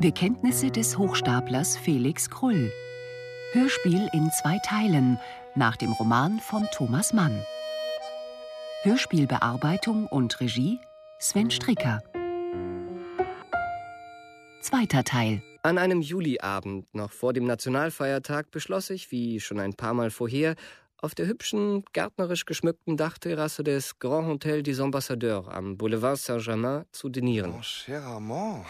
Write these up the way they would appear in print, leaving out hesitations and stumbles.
Bekenntnisse des Hochstaplers Felix Krull. Hörspiel in 2 Teilen nach dem Roman von Thomas Mann. Hörspielbearbeitung und Regie Sven Stricker. 2. Teil. An einem Juliabend, noch vor dem Nationalfeiertag, beschloss ich, wie schon ein paar Mal vorher, auf der hübschen, gärtnerisch geschmückten Dachterrasse des Grand Hotel des Ambassadeurs am Boulevard Saint-Germain zu dinieren. Mon cher Armand,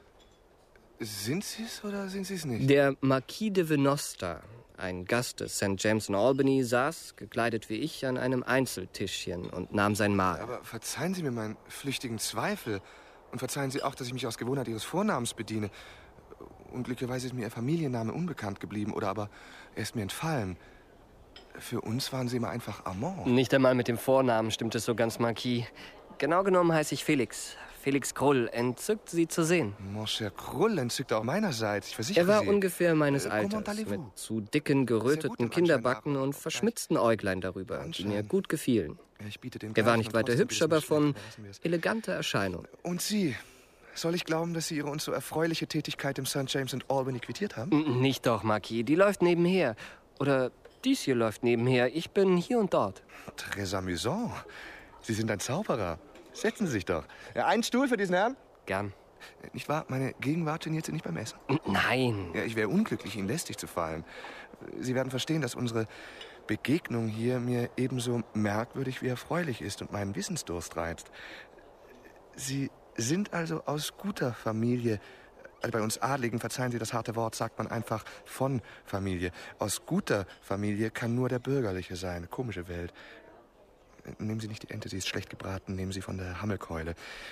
sind Sie es oder sind Sie es nicht? Der Marquis de Venosta, ein Gast des St. James in Albany, saß, gekleidet wie ich, an einem Einzeltischchen und nahm sein Mahl. Aber verzeihen Sie mir meinen flüchtigen Zweifel und verzeihen Sie auch, dass ich mich aus Gewohnheit Ihres Vornamens bediene. Unglücklicherweise ist mir Ihr Familienname unbekannt geblieben oder aber er ist mir entfallen. Für uns waren Sie immer einfach Armand. Nicht einmal mit dem Vornamen stimmt es so ganz, Marquis. Genau genommen heiße ich Felix. Felix Krull. Entzückt, Sie zu sehen. Mon cher Krull, entzückt auch meinerseits. Ich versichere Er war Sie. ungefähr meines Alters, mit zu dicken, geröteten Kinderbacken und verschmitzten Äuglein darüber, die mir gut gefielen. Ich biete den Er war nicht Gleichen und weiter trotzdem hübsch, geht es mir aber schlecht. von Lassen wir es. eleganter Erscheinung. Und Sie? Soll ich glauben, dass Sie Ihre uns so erfreuliche Tätigkeit im St. James in Albany quittiert haben? Nicht doch, Marquis. Die läuft nebenher. Oder dies hier läuft nebenher. Ich bin hier und dort. Très amusant. Sie sind ein Zauberer. Setzen Sie sich doch. Ja, einen Stuhl für diesen Herrn? Gern. Nicht wahr? Meine Gegenwart geniert Sie nicht beim Essen? Nein. Ja, ich wäre unglücklich, Ihnen lästig zu fallen. Sie werden verstehen, dass unsere Begegnung hier mir ebenso merkwürdig wie erfreulich ist und meinen Wissensdurst reizt. Sie sind also aus guter Familie. Bei uns Adligen, verzeihen Sie das harte Wort, sagt man einfach von Familie. Aus guter Familie kann nur der Bürgerliche sein. Komische Welt. Nehmen Sie nicht die Ente, sie ist schlecht gebraten. Nehmen Sie von der Hammelkeule.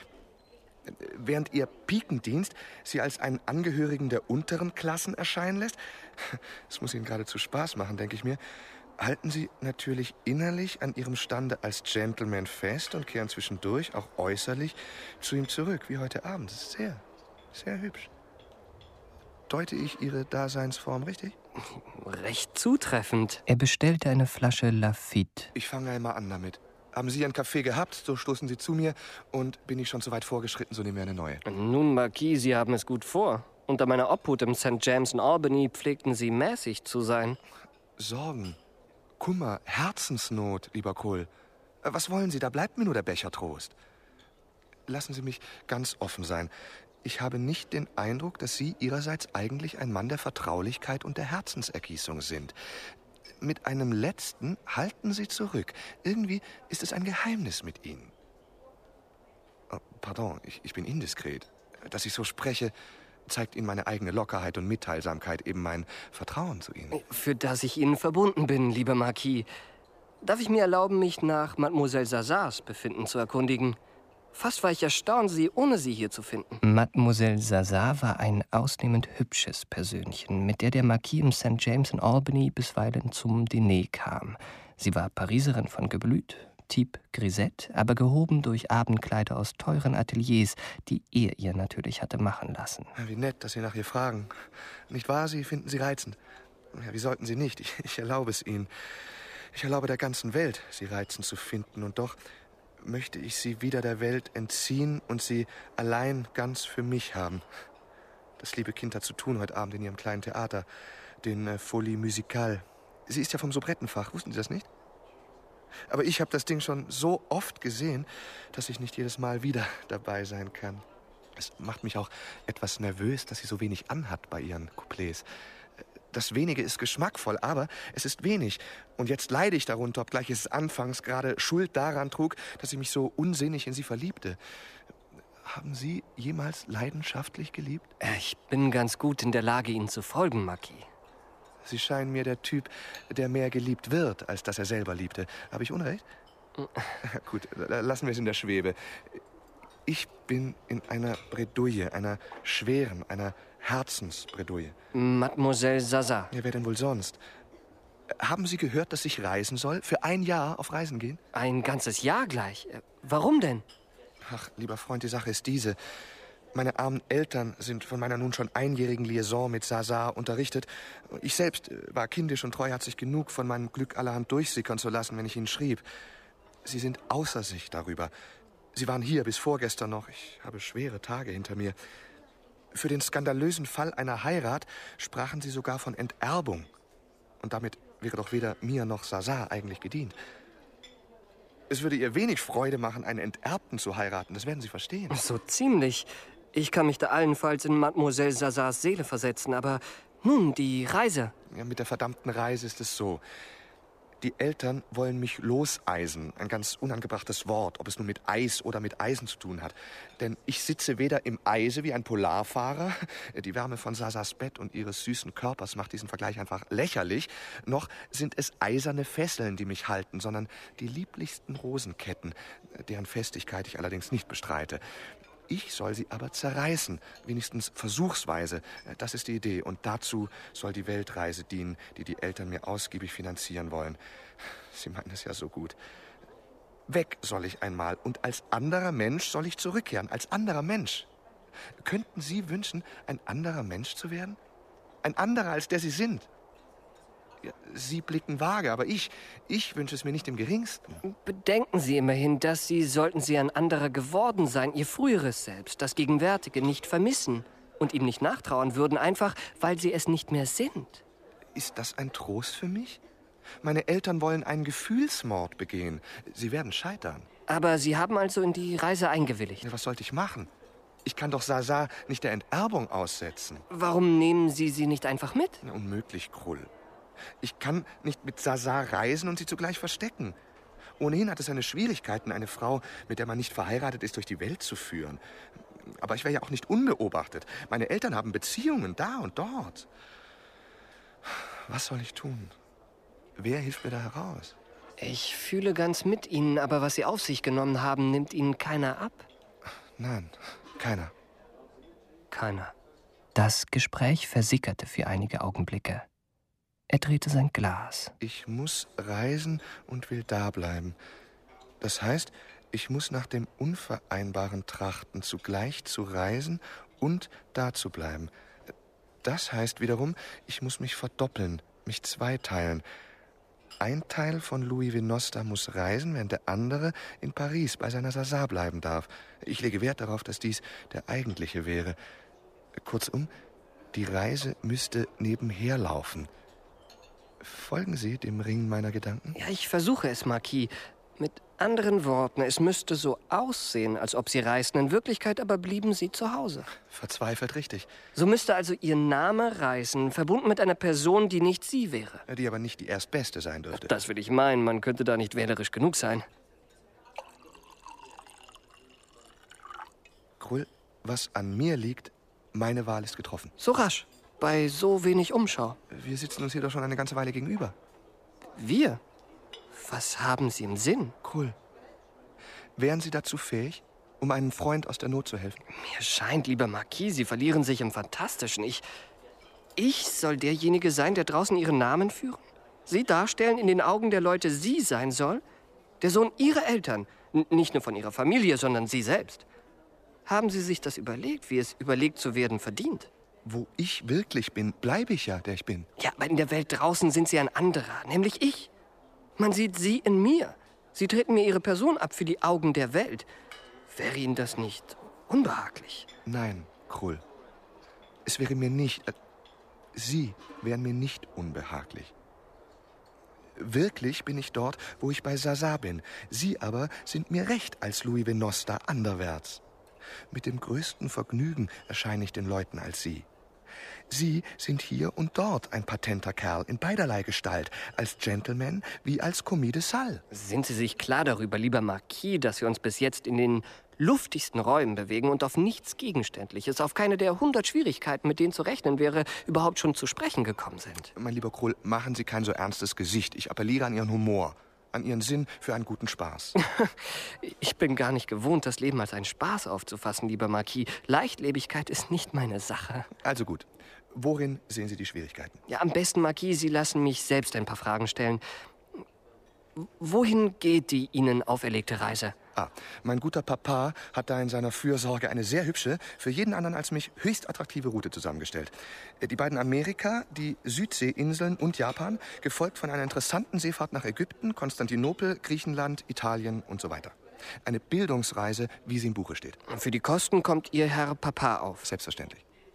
Während Ihr Pikendienst Sie als einen Angehörigen der unteren Klassen erscheinen lässt, das muss Ihnen geradezu Spaß machen, denke ich mir, halten Sie natürlich innerlich an Ihrem Stande als Gentleman fest und kehren zwischendurch auch äußerlich zu ihm zurück, wie heute Abend. Das ist sehr, sehr hübsch. Deute ich Ihre Daseinsform richtig? Recht zutreffend. Er bestellte eine Flasche Lafitte. Ich fange einmal an damit. Haben Sie einen Kaffee gehabt, so stoßen Sie zu mir und bin ich schon zu weit vorgeschritten, so nehmen wir eine neue. Nun, Marquis, Sie haben es gut vor. Unter meiner Obhut im St. James in Albany pflegten Sie mäßig zu sein. Sorgen, Kummer, Herzensnot, lieber Krull. Was wollen Sie? Da bleibt mir nur der Becher Trost. Lassen Sie mich ganz offen sein. Ich habe nicht den Eindruck, dass Sie Ihrerseits eigentlich ein Mann der Vertraulichkeit und der Herzensergießung sind. Mit einem letzten halten Sie zurück. Irgendwie ist es ein Geheimnis mit Ihnen. Oh, pardon, ich bin indiskret. Dass ich so spreche, zeigt Ihnen meine eigene Lockerheit und Mitteilsamkeit, eben mein Vertrauen zu Ihnen. Für das ich Ihnen verbunden bin, lieber Marquis. Darf ich mir erlauben, mich nach Mademoiselle Zazas Befinden zu erkundigen? Fast war ich erstaunt, Sie ohne sie hier zu finden. Mademoiselle Zaza war ein ausnehmend hübsches Persönchen, mit der Marquis im St. James in Albany bisweilen zum Diner kam. Sie war Pariserin von Geblüt, Type Grisette, aber gehoben durch Abendkleider aus teuren Ateliers, die er ihr natürlich hatte machen lassen. Ja, wie nett, dass Sie nach ihr fragen. Nicht wahr, Sie finden sie reizend? Ja, wie sollten Sie nicht? Ich erlaube es Ihnen. Ich erlaube der ganzen Welt, Sie reizend zu finden. Und doch möchte ich Sie wieder der Welt entziehen und Sie allein ganz für mich haben. Das liebe Kind hat zu tun heute Abend in Ihrem kleinen Theater, den Folie Musicale. Sie ist ja vom Sobrettenfach, wussten Sie das nicht? Aber ich habe das Ding schon so oft gesehen, dass ich nicht jedes Mal wieder dabei sein kann. Es macht mich auch etwas nervös, dass sie so wenig anhat bei ihren Couplets. Das Wenige ist geschmackvoll, aber es ist wenig. Und jetzt leide ich darunter, obgleich es anfangs gerade Schuld daran trug, dass ich mich so unsinnig in sie verliebte. Haben Sie jemals leidenschaftlich geliebt? Ich bin ganz gut in der Lage, Ihnen zu folgen, Marquis. Sie scheinen mir der Typ, der mehr geliebt wird, als dass er selber liebte. Habe ich Unrecht? Gut, lassen wir es in der Schwebe. Ich bin in einer Bredouille, einer schweren, einer Herzensbredouille. Mademoiselle Zaza. Ja, wer denn wohl sonst? Haben Sie gehört, dass ich reisen soll? Für ein Jahr auf Reisen gehen? Ein ganzes Jahr gleich. Warum denn? Ach, lieber Freund, die Sache ist diese. Meine armen Eltern sind von meiner nun schon einjährigen Liaison mit Zaza unterrichtet. Ich selbst war kindisch und treuherzig genug, von meinem Glück allerhand durchsickern zu lassen, wenn ich ihnen schrieb. Sie sind außer sich darüber. Sie waren hier bis vorgestern noch. Ich habe schwere Tage hinter mir. Für den skandalösen Fall einer Heirat sprachen sie sogar von Enterbung. Und damit wäre doch weder mir noch Sazar eigentlich gedient. Es würde ihr wenig Freude machen, einen Enterbten zu heiraten, das werden Sie verstehen. So ziemlich. Ich kann mich da allenfalls in Mademoiselle Sazars Seele versetzen, aber nun, die Reise. Ja, mit der verdammten Reise ist es so. Die Eltern wollen mich loseisen. Ein ganz unangebrachtes Wort, ob es nun mit Eis oder mit Eisen zu tun hat. Denn ich sitze weder im Eise wie ein Polarfahrer, die Wärme von Sazars Bett und ihres süßen Körpers macht diesen Vergleich einfach lächerlich, noch sind es eiserne Fesseln, die mich halten, sondern die lieblichsten Rosenketten, deren Festigkeit ich allerdings nicht bestreite. Ich soll sie aber zerreißen, wenigstens versuchsweise. Das ist die Idee. Und dazu soll die Weltreise dienen, die die Eltern mir ausgiebig finanzieren wollen. Sie meinen es ja so gut. Weg soll ich einmal und als anderer Mensch soll ich zurückkehren. Als anderer Mensch. Könnten Sie wünschen, ein anderer Mensch zu werden? Ein anderer, als der Sie sind? Ja, Sie blicken vage, aber ich wünsche es mir nicht im Geringsten. Bedenken Sie immerhin, dass Sie, sollten Sie ein anderer geworden sein, Ihr früheres Selbst, das Gegenwärtige, nicht vermissen und ihm nicht nachtrauern würden, einfach weil Sie es nicht mehr sind. Ist das ein Trost für mich? Meine Eltern wollen einen Gefühlsmord begehen. Sie werden scheitern. Aber Sie haben also in die Reise eingewilligt. Ja, was sollte ich machen? Ich kann doch Sazar nicht der Enterbung aussetzen. Warum nehmen Sie sie nicht einfach mit? Ja, unmöglich, Krull. Ich kann nicht mit Sazar reisen und sie zugleich verstecken. Ohnehin hat es seine Schwierigkeiten, eine Frau, mit der man nicht verheiratet ist, durch die Welt zu führen. Aber ich wäre ja auch nicht unbeobachtet. Meine Eltern haben Beziehungen da und dort. Was soll ich tun? Wer hilft mir da heraus? Ich fühle ganz mit Ihnen, aber was Sie auf sich genommen haben, nimmt Ihnen keiner ab? Nein, keiner. Keiner. Das Gespräch versickerte für einige Augenblicke. Er drehte sein Glas. Ich muss reisen und will da bleiben. Das heißt, ich muss nach dem Unvereinbaren trachten, zugleich zu reisen und da zu bleiben. Das heißt wiederum, ich muss mich verdoppeln, mich zweiteilen. Ein Teil von Louis Venosta muss reisen, während der andere in Paris bei seiner Sazar bleiben darf. Ich lege Wert darauf, dass dies der eigentliche wäre. Kurzum, die Reise müsste nebenher laufen. Folgen Sie dem Ringen meiner Gedanken? Ja, ich versuche es, Marquis. Mit anderen Worten, es müsste so aussehen, als ob Sie reisten. In Wirklichkeit aber blieben Sie zu Hause. Verzweifelt richtig. So müsste also Ihr Name reisen, verbunden mit einer Person, die nicht Sie wäre. Die aber nicht die erstbeste sein dürfte. Das will ich meinen. Man könnte da nicht wählerisch genug sein. Krull, was an mir liegt, meine Wahl ist getroffen. So rasch, bei so wenig Umschau. Wir sitzen uns hier doch schon eine ganze Weile gegenüber. Wir? Was haben Sie im Sinn? Krull, wären Sie dazu fähig, um einem Freund aus der Not zu helfen? Mir scheint, lieber Marquis, Sie verlieren sich im Fantastischen. Ich soll derjenige sein, der draußen Ihren Namen führen? Sie darstellen, in den Augen der Leute Sie sein soll? Der Sohn Ihrer Eltern, nicht nur von Ihrer Familie, sondern Sie selbst. Haben Sie sich das überlegt, wie es überlegt zu werden verdient? Wo ich wirklich bin, bleibe ich ja, der ich bin. Ja, aber in der Welt draußen sind Sie ein anderer, nämlich ich. Man sieht Sie in mir. Sie treten mir Ihre Person ab für die Augen der Welt. Wäre Ihnen das nicht unbehaglich? Nein, Krull. Es wäre mir nicht... Sie wären mir nicht unbehaglich. Wirklich bin ich dort, wo ich bei Sazar bin. Sie aber sind mir recht als Louis Venosta anderwärts. Mit dem größten Vergnügen erscheine ich den Leuten als Sie. Sie sind hier und dort ein patenter Kerl in beiderlei Gestalt, als Gentleman wie als Commis de Salle. Sind Sie sich klar darüber, lieber Marquis, dass wir uns bis jetzt in den luftigsten Räumen bewegen und auf nichts Gegenständliches, auf keine der 100 Schwierigkeiten, mit denen zu rechnen wäre, überhaupt schon zu sprechen gekommen sind? Mein lieber Krull, machen Sie kein so ernstes Gesicht. Ich appelliere an Ihren Humor, an Ihren Sinn für einen guten Spaß. Ich bin gar nicht gewohnt, das Leben als einen Spaß aufzufassen, lieber Marquis. Leichtlebigkeit ist nicht meine Sache. Also gut. Worin sehen Sie die Schwierigkeiten? Ja, am besten, Marquis, Sie lassen mich selbst ein paar Fragen stellen. Wohin geht die Ihnen auferlegte Reise? Mein guter Papa hat da in seiner Fürsorge eine sehr hübsche, für jeden anderen als mich höchst attraktive Route zusammengestellt. Die beiden Amerika, die Südseeinseln und Japan, gefolgt von einer interessanten Seefahrt nach Ägypten, Konstantinopel, Griechenland, Italien und so weiter. Eine Bildungsreise, wie sie im Buche steht. Für die Kosten kommt Ihr Herr Papa auf. Selbstverständlich.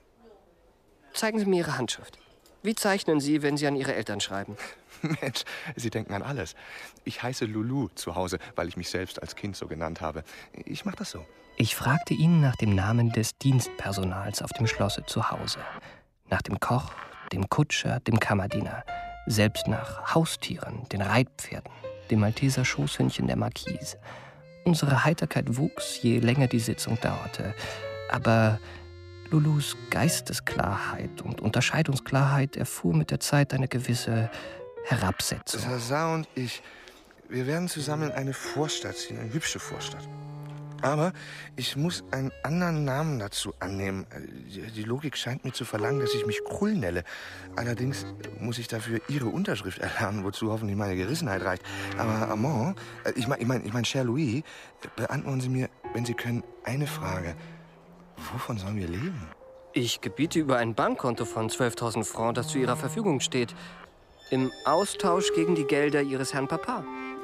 Zeigen Sie mir Ihre Handschrift. Wie zeichnen Sie, wenn Sie an Ihre Eltern schreiben? Mensch, Sie denken an alles. Ich heiße Lulu zu Hause, weil ich mich selbst als Kind so genannt habe. Ich mache das so. Ich fragte ihn nach dem Namen des Dienstpersonals auf dem Schlosse zu Hause. Nach dem Koch, dem Kutscher, dem Kammerdiener. Selbst nach Haustieren, den Reitpferden, dem Malteser Schoßhündchen der Marquise. Unsere Heiterkeit wuchs, je länger die Sitzung dauerte. Aber Lulus Geistesklarheit und Unterscheidungsklarheit erfuhr mit der Zeit eine gewisse Herabsetzung. Zazar und ich, wir werden zusammen in eine Vorstadt ziehen, eine hübsche Vorstadt. Aber ich muss einen anderen Namen dazu annehmen. Die Logik scheint mir zu verlangen, dass ich mich Krull nenne. Allerdings muss ich dafür Ihre Unterschrift erlernen, wozu hoffentlich meine Gerissenheit reicht. Aber Armand, ich mein, Cher Louis, beantworten Sie mir, wenn Sie können, eine Frage. Wovon sollen wir leben? Ich gebiete über ein Bankkonto von 12.000 Francs, das zu Ihrer Verfügung steht. Im Austausch gegen die Gelder Ihres Herrn Papa.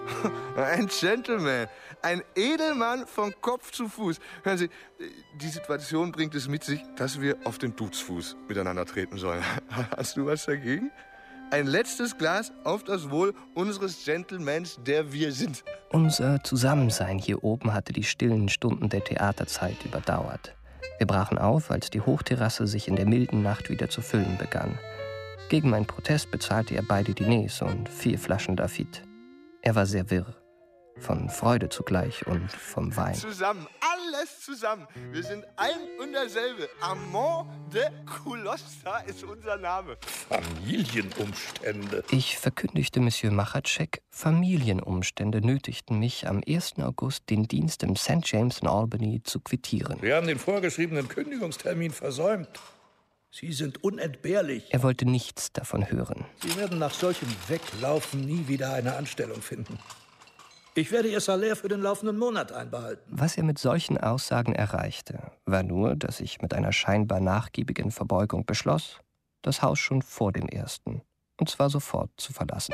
Ein Gentleman, ein Edelmann von Kopf zu Fuß. Hören Sie, die Situation bringt es mit sich, dass wir auf den Duzfuß miteinander treten sollen. Hast du was dagegen? Ein letztes Glas auf das Wohl unseres Gentlemans, der wir sind. Unser Zusammensein hier oben hatte die stillen Stunden der Theaterzeit überdauert. Wir brachen auf, als die Hochterrasse sich in der milden Nacht wieder zu füllen begann. Gegen meinen Protest bezahlte er beide Diners und 4 Flaschen Lafitte. Er war sehr wirr. Von Freude zugleich und vom Wein. Zusammen, alles zusammen. Wir sind ein und derselbe. Armand de Coulosta ist unser Name. Familienumstände. Ich verkündigte Monsieur Machatschek, Familienumstände nötigten mich, am 1. August den Dienst im St. James in Albany zu quittieren. Wir haben den vorgeschriebenen Kündigungstermin versäumt. Sie sind unentbehrlich. Er wollte nichts davon hören. Sie werden nach solchem Weglaufen nie wieder eine Anstellung finden. Ich werde Ihr Salär für den laufenden Monat einbehalten. Was er mit solchen Aussagen erreichte, war nur, dass ich mit einer scheinbar nachgiebigen Verbeugung beschloss, das Haus schon vor dem 1., und zwar sofort zu verlassen.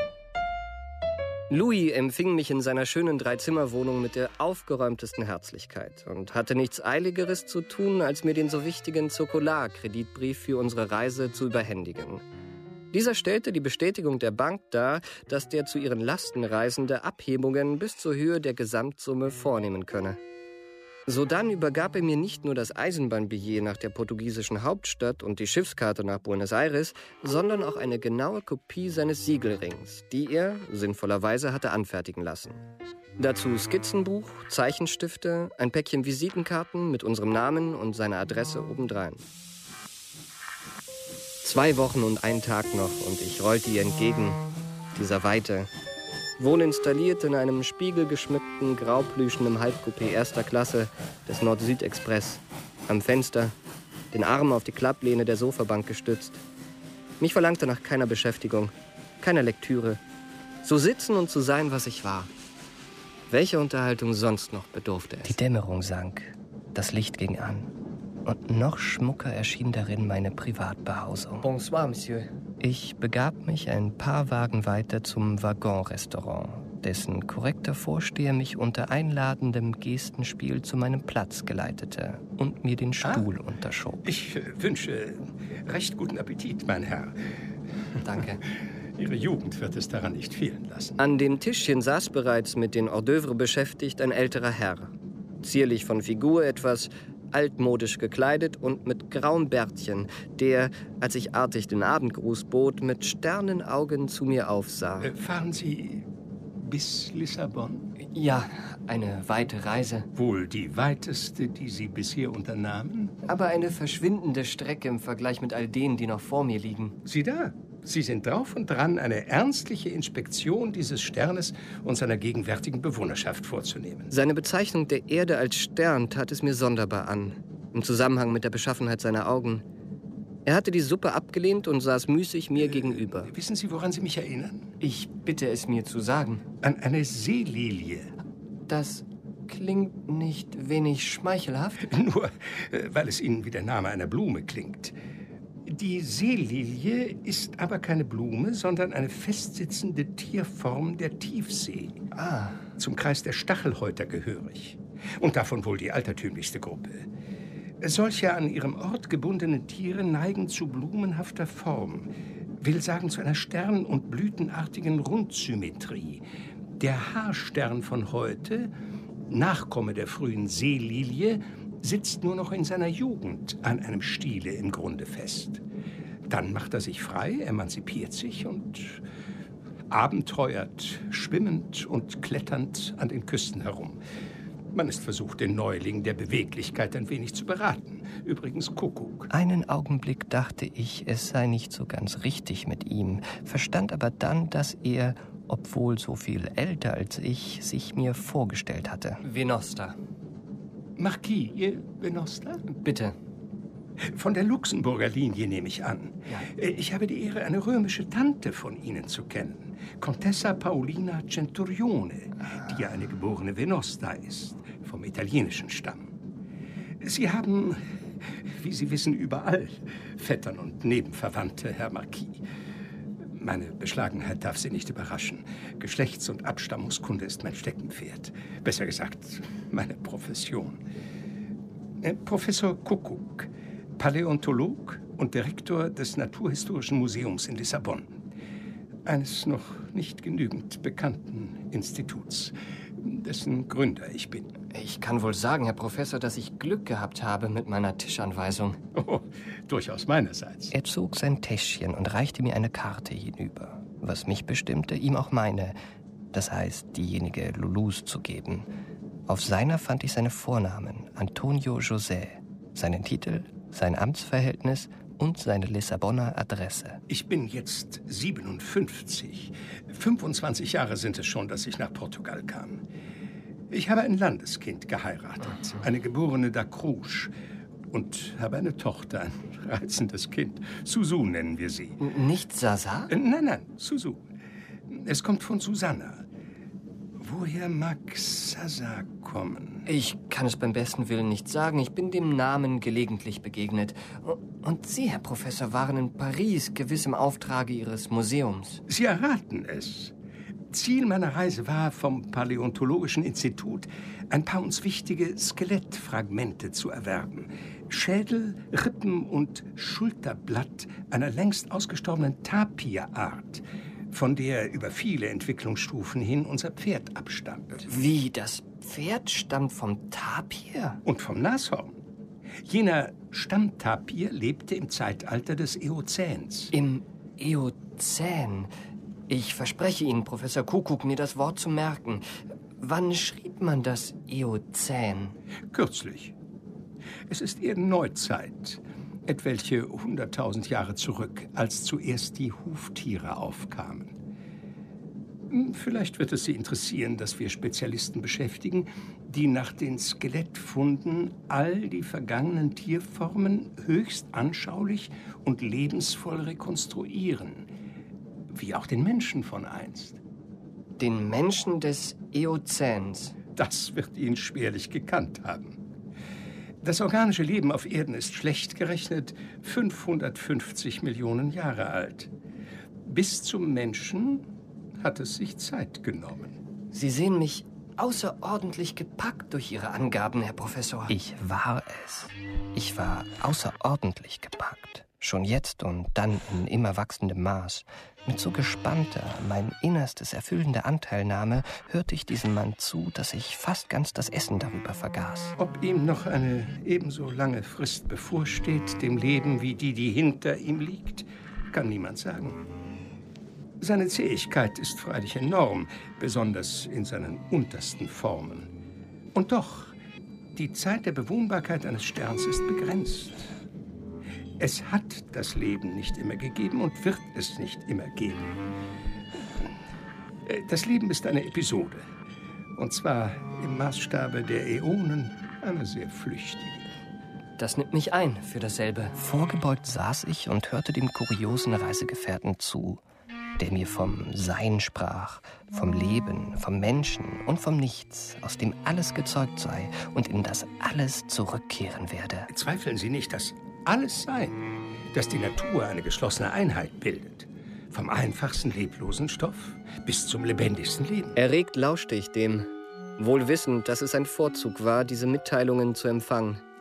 Louis empfing mich in seiner schönen 3-Zimmer-Wohnung mit der aufgeräumtesten Herzlichkeit und hatte nichts Eiligeres zu tun, als mir den so wichtigen Zirkularkreditbrief für unsere Reise zu überhändigen. Dieser stellte die Bestätigung der Bank dar, dass der zu ihren Lasten Reisende Abhebungen bis zur Höhe der Gesamtsumme vornehmen könne. Sodann übergab er mir nicht nur das Eisenbahnbillet nach der portugiesischen Hauptstadt und die Schiffskarte nach Buenos Aires, sondern auch eine genaue Kopie seines Siegelrings, die er, sinnvollerweise, hatte anfertigen lassen. Dazu Skizzenbuch, Zeichenstifte, ein Päckchen Visitenkarten mit unserem Namen und seiner Adresse obendrein. 2 Wochen und 1 Tag noch und ich rollte ihr entgegen, dieser Weite. Wohl installiert in einem spiegelgeschmückten, grauplüschenden Halbcoupé 1. Klasse des Nord-Süd-Express, am Fenster, den Arm auf die Klapplehne der Sofabank gestützt. Mich verlangte nach keiner Beschäftigung, keiner Lektüre. So sitzen und zu sein, was ich war. Welche Unterhaltung sonst noch bedurfte es? Die Dämmerung sank, das Licht ging an. Und noch schmucker erschien darin meine Privatbehausung. Bonsoir, Monsieur. Ich begab mich ein paar Wagen weiter zum Waggon-Restaurant, dessen korrekter Vorsteher mich unter einladendem Gestenspiel zu meinem Platz geleitete und mir den Stuhl unterschob. Ich wünsche recht guten Appetit, mein Herr. Danke. Ihre Jugend wird es daran nicht fehlen lassen. An dem Tischchen saß bereits mit den Hors d'oeuvre beschäftigt ein älterer Herr. Zierlich von Figur, etwas altmodisch gekleidet und mit grauem Bärtchen, der, als ich artig den Abendgruß bot, mit Sternenaugen zu mir aufsah. Fahren Sie bis Lissabon? Ja, eine weite Reise. Wohl die weiteste, die Sie bisher unternahmen? Aber eine verschwindende Strecke im Vergleich mit all denen, die noch vor mir liegen. Sieh da, Sie sind drauf und dran, eine ernstliche Inspektion dieses Sternes und seiner gegenwärtigen Bewohnerschaft vorzunehmen. Seine Bezeichnung der Erde als Stern tat es mir sonderbar an, im Zusammenhang mit der Beschaffenheit seiner Augen. Er hatte die Suppe abgelehnt und saß müßig mir gegenüber. Wissen Sie, woran Sie mich erinnern? Ich bitte es mir zu sagen. An eine Seelilie. Das klingt nicht wenig schmeichelhaft? Nur, weil es Ihnen wie der Name einer Blume klingt. Die Seelilie ist aber keine Blume, sondern eine festsitzende Tierform der Tiefsee. Zum Kreis der Stachelhäuter gehörig. Und davon wohl die altertümlichste Gruppe. Solche an ihrem Ort gebundene Tiere neigen zu blumenhafter Form, will sagen zu einer stern- und blütenartigen Rundsymmetrie. Der Haarstern von heute, Nachkomme der frühen Seelilie, sitzt nur noch in seiner Jugend an einem Stiele im Grunde fest. Dann macht er sich frei, emanzipiert sich und abenteuert, schwimmend und kletternd an den Küsten herum. Man ist versucht, den Neuling der Beweglichkeit ein wenig zu beraten. Übrigens Kuckuck. Einen Augenblick dachte ich, es sei nicht so ganz richtig mit ihm, verstand aber dann, dass er, obwohl so viel älter als ich, sich mir vorgestellt hatte. Venosta. Marquis, ihr Venosta? Bitte. Von der Luxemburger Linie nehme ich an. Ja. Ich habe die Ehre, eine römische Tante von Ihnen zu kennen. Contessa Paolina Centurione, die ja eine geborene Venosta ist, vom italienischen Stamm. Sie haben, wie Sie wissen, überall Vettern und Nebenverwandte, Herr Marquis. Meine Beschlagenheit darf Sie nicht überraschen. Geschlechts- und Abstammungskunde ist mein Steckenpferd. Besser gesagt, meine Profession. Professor Kuckuck, Paläontolog und Direktor des Naturhistorischen Museums in Lissabon. Eines noch nicht genügend bekannten Instituts, dessen Gründer ich bin. Ich kann wohl sagen, Herr Professor, dass ich Glück gehabt habe mit meiner Tischanweisung. Oh, durchaus meinerseits. Er zog sein Täschchen und reichte mir eine Karte hinüber, was mich bestimmte, ihm auch meine, das heißt diejenige Lulus zu geben. Auf seiner fand ich seine Vornamen, Antonio José, seinen Titel, sein Amtsverhältnis und seine Lissabonner Adresse. Ich bin jetzt 57. 25 Jahre sind es schon, dass ich nach Portugal kam. Ich habe ein Landeskind geheiratet, eine geborene da Cruz, und habe eine Tochter, ein reizendes Kind. Susu nennen wir sie. Nicht Sasa? Nein, Susu. Es kommt von Susanna. Woher mag Sasa kommen? Ich kann es beim besten Willen nicht sagen. Ich bin dem Namen gelegentlich begegnet. Und Sie, Herr Professor, waren in Paris, gewiss im Auftrage Ihres Museums. Sie erraten es. Ziel meiner Reise war, vom Paläontologischen Institut ein paar uns wichtige Skelettfragmente zu erwerben. Schädel, Rippen und Schulterblatt einer längst ausgestorbenen Tapirart, von der über viele Entwicklungsstufen hin unser Pferd abstammt. Wie, das Pferd stammt vom Tapir? Und vom Nashorn. Jener Stammtapir lebte im Zeitalter des Eozäns. Im Eozän? Ich verspreche Ihnen, Professor Kuckuck, mir das Wort zu merken. Wann schrieb man das Eozän? Kürzlich. Es ist eher Neuzeit, etwelche 100.000 Jahre zurück, als zuerst die Huftiere aufkamen. Vielleicht wird es Sie interessieren, dass wir Spezialisten beschäftigen, die nach den Skelettfunden all die vergangenen Tierformen höchst anschaulich und lebensvoll rekonstruieren. Wie auch den Menschen von einst. Den Menschen des Eozäns? Das wird Ihnen schwerlich gekannt haben. Das organische Leben auf Erden ist schlecht gerechnet 550 Millionen Jahre alt. Bis zum Menschen hat es sich Zeit genommen. Sie sehen mich außerordentlich gepackt durch Ihre Angaben, Herr Professor. Ich war es. Ich war außerordentlich gepackt. Schon jetzt und dann in immer wachsendem Maß. Mit so gespannter, mein Innerstes erfüllender Anteilnahme hörte ich diesem Mann zu, dass ich fast ganz das Essen darüber vergaß. Ob ihm noch eine ebenso lange Frist bevorsteht, dem Leben wie die hinter ihm liegt, kann niemand sagen. Seine Zähigkeit ist freilich enorm, besonders in seinen untersten Formen. Und doch, die Zeit der Bewohnbarkeit eines Sterns ist begrenzt. Es hat das Leben nicht immer gegeben und wird es nicht immer geben. Das Leben ist eine Episode. Und zwar im Maßstabe der Äonen eine sehr flüchtige. Das nimmt mich ein für dasselbe. Vorgebeugt saß ich und hörte dem kuriosen Reisegefährten zu, der mir vom Sein sprach, vom Leben, vom Menschen und vom Nichts, aus dem alles gezeugt sei und in das alles zurückkehren werde. Zweifeln Sie nicht, dass alles Sein, dass die Natur eine geschlossene Einheit bildet. Vom einfachsten leblosen Stoff bis zum lebendigsten Leben. Erregt lauschte ich dem, wohl wissend, dass es ein Vorzug war, diese Mitteilungen zu empfangen.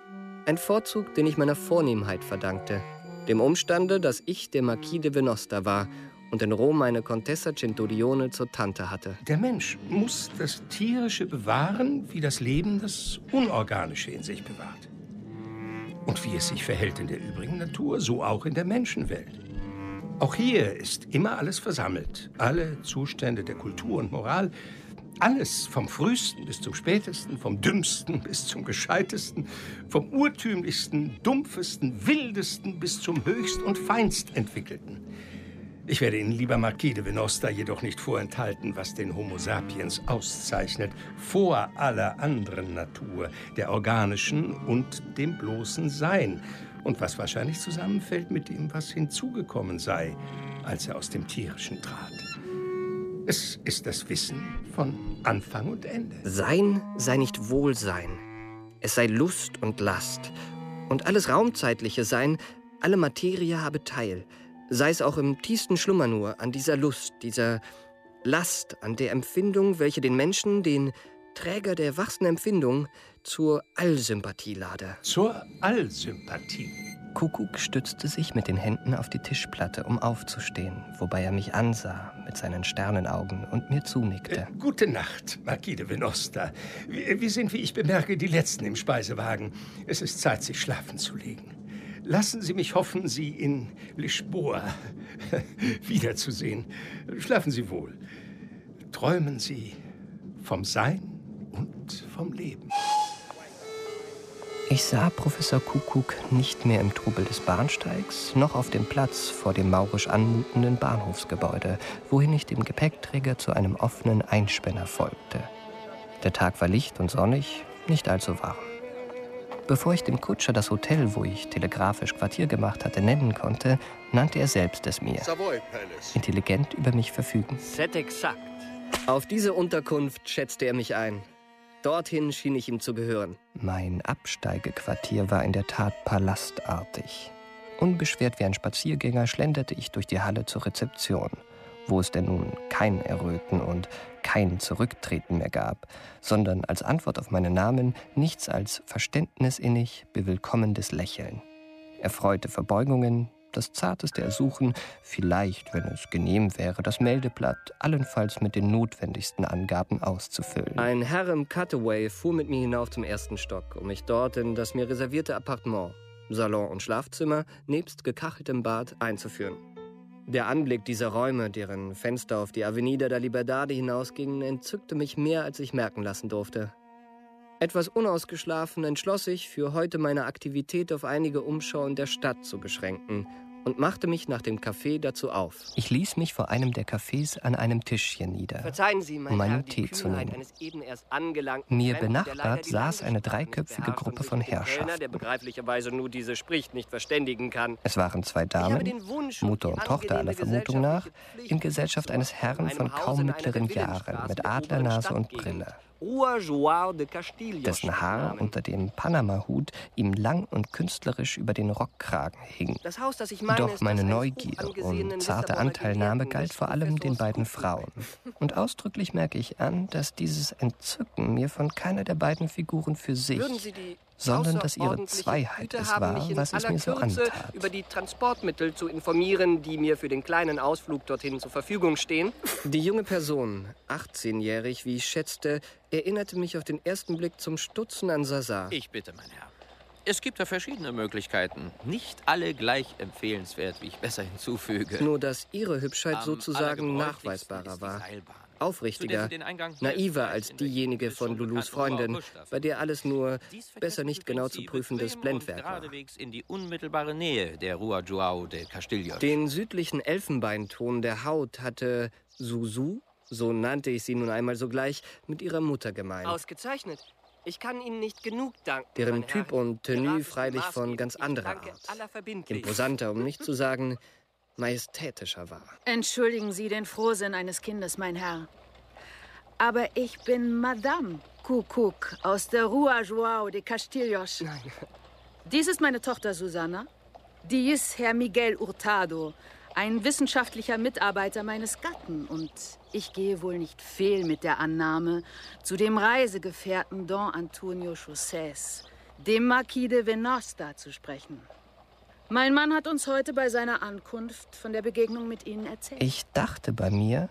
Ein Vorzug, den ich meiner Vornehmheit verdankte. Dem Umstande, dass ich der Marquis de Venosta war und in Rom eine Contessa Centurione zur Tante hatte. Der Mensch muss das Tierische bewahren, wie das Leben das Unorganische in sich bewahrt. Und wie es sich verhält in der übrigen Natur, so auch in der Menschenwelt. Auch hier ist immer alles versammelt. Alle Zustände der Kultur und Moral. Alles, vom Frühesten bis zum Spätesten, vom Dümmsten bis zum Gescheitesten, vom Urtümlichsten, Dumpfesten, Wildesten bis zum Höchst- und Feinstentwickelten. Ich werde Ihnen, lieber Marquis de Venosta, jedoch nicht vorenthalten, was den Homo sapiens auszeichnet, vor aller anderen Natur, der organischen und dem bloßen Sein, und was wahrscheinlich zusammenfällt mit dem, was hinzugekommen sei, als er aus dem Tierischen trat. Es ist das Wissen von Anfang und Ende. Sein sei nicht Wohlsein. Es sei Lust und Last. Und alles raumzeitliche Sein, alle Materie habe Teil. Sei es auch im tiefsten Schlummer nur an dieser Lust, dieser Last, an der Empfindung, welche den Menschen, den Träger der wachsten Empfindung, zur Allsympathie lade. Zur Allsympathie. Kuckuck stützte sich mit den Händen auf die Tischplatte, um aufzustehen, wobei er mich ansah mit seinen Sternenaugen und mir zunickte. Gute Nacht, Marquis de Venosta. Wir sind, wie ich bemerke, die Letzten im Speisewagen. Es ist Zeit, sich schlafen zu legen. Lassen Sie mich hoffen, Sie in Lisboa wiederzusehen. Schlafen Sie wohl. Träumen Sie vom Sein und vom Leben. Ich sah Professor Kuckuck nicht mehr im Trubel des Bahnsteigs, noch auf dem Platz vor dem maurisch anmutenden Bahnhofsgebäude, wohin ich dem Gepäckträger zu einem offenen Einspänner folgte. Der Tag war licht und sonnig, nicht allzu warm. Bevor ich dem Kutscher das Hotel, wo ich telegrafisch Quartier gemacht hatte, nennen konnte, nannte er selbst es mir. Savoy Palace. Intelligent über mich verfügen. C'est exact. Auf diese Unterkunft schätzte er mich ein. Dorthin schien ich ihm zu gehören. Mein Absteigequartier war in der Tat palastartig. Unbeschwert wie ein Spaziergänger schlenderte ich durch die Halle zur Rezeption, wo es denn nun kein Erröten und kein Zurücktreten mehr gab, sondern als Antwort auf meinen Namen nichts als verständnisinnig bewillkommendes Lächeln. Erfreute Verbeugungen, das zarteste Ersuchen, vielleicht, wenn es genehm wäre, das Meldeblatt allenfalls mit den notwendigsten Angaben auszufüllen. Ein Herr im Cutaway fuhr mit mir hinauf zum ersten Stock, um mich dort in das mir reservierte Appartement, Salon und Schlafzimmer, nebst gekacheltem Bad, einzuführen. Der Anblick dieser Räume, deren Fenster auf die Avenida da Liberdade hinausgingen, entzückte mich mehr, als ich merken lassen durfte. Etwas unausgeschlafen entschloss ich, für heute meine Aktivität auf einige Umschau in der Stadt zu beschränken und machte mich nach dem Café dazu auf. Ich ließ mich vor einem der Cafés an einem Tischchen nieder, Verzeihen Sie, mein um meinen Herr, die Tee zu Kühnheit nehmen. eines eben erst angelangten Mir Fremden, der leider benachbart die saß eine Landessprache dreiköpfige nicht beherrscht Gruppe und von sich mit dem Kellner, der Herrschaften. begreiflicherweise nur diese spricht, nicht verständigen kann. Es waren zwei Ich habe Damen, den Wunsch Mutter die und Tochter aller angenehme Vermutung nach, gesellschaftliche Pflicht, in Gesellschaft eines Herrn einem von Haus kaum in mittleren einer Jahren, Villenstraße mit der Adlernase und Stadtgegend. Brille. Rua Joao de Castillos Dessen Haar Namen. unter dem Panama-Hut ihm lang und künstlerisch über den Rockkragen hing. Das Haus, das ich meine, Doch ist meine das eines Neugier hochangesehenen und zarte Lissabonner Anteilnahme Gelehrten galt des vor allem den Professors beiden Kuckuck. Frauen. Und ausdrücklich merke ich an, dass dieses Entzücken mir von keiner der beiden Figuren für sich, Würden Sie die sondern dass ihre außerordentliche Zweiheit Güte es haben, war, mich in was es aller mir so Kürze antat. über die Transportmittel zu informieren, die mir für den kleinen Ausflug dorthin zur Verfügung stehen? Die junge Person, 18-jährig, wie ich schätzte, erinnerte mich auf den ersten Blick zum Stutzen an Sazar. Ich bitte, mein Herr. Es gibt da verschiedene Möglichkeiten. Nicht alle gleich empfehlenswert, wie ich besser hinzufüge. Nur, dass ihre Hübschheit Am sozusagen allergebräuchlichsten nachweisbarer ist die war. Seilbahn, Aufrichtiger, zu der Sie den Eingang naiver selbst als in der diejenige Gegend von schon Lulus bekannten Freundin, Mauer-Busch bei der alles nur Dies besser nicht genau zu Prinzip prüfendes bequem Blendwerk und war. geradewegs in die unmittelbare Nähe der Rua Joao de Castillos. Den südlichen Elfenbeinton der Haut hatte Susu, so nannte ich sie nun einmal sogleich, mit ihrer Mutter gemein. Ausgezeichnet. Ich kann Ihnen nicht genug danken, Deren mein Typ Herr. und Ihr Rat Tenue ist freilich von maßgeblich. ganz Ich anderer danke Art. allerverbindlich. Imposanter, um nicht zu sagen majestätischer war. Entschuldigen Sie den Frohsinn eines Kindes, mein Herr. Aber ich bin Madame Kuckuck aus der Rua Joao de Castillos. Nein. Dies ist meine Tochter Susanna. Dies Herr Miguel Hurtado, ein wissenschaftlicher Mitarbeiter meines Gatten. Und ich gehe wohl nicht fehl mit der Annahme zu dem Reisegefährten Don Antonio Chaussés, dem Marquis de Venosta, zu sprechen. Mein Mann hat uns heute bei seiner Ankunft von der Begegnung mit Ihnen erzählt. Ich dachte bei mir,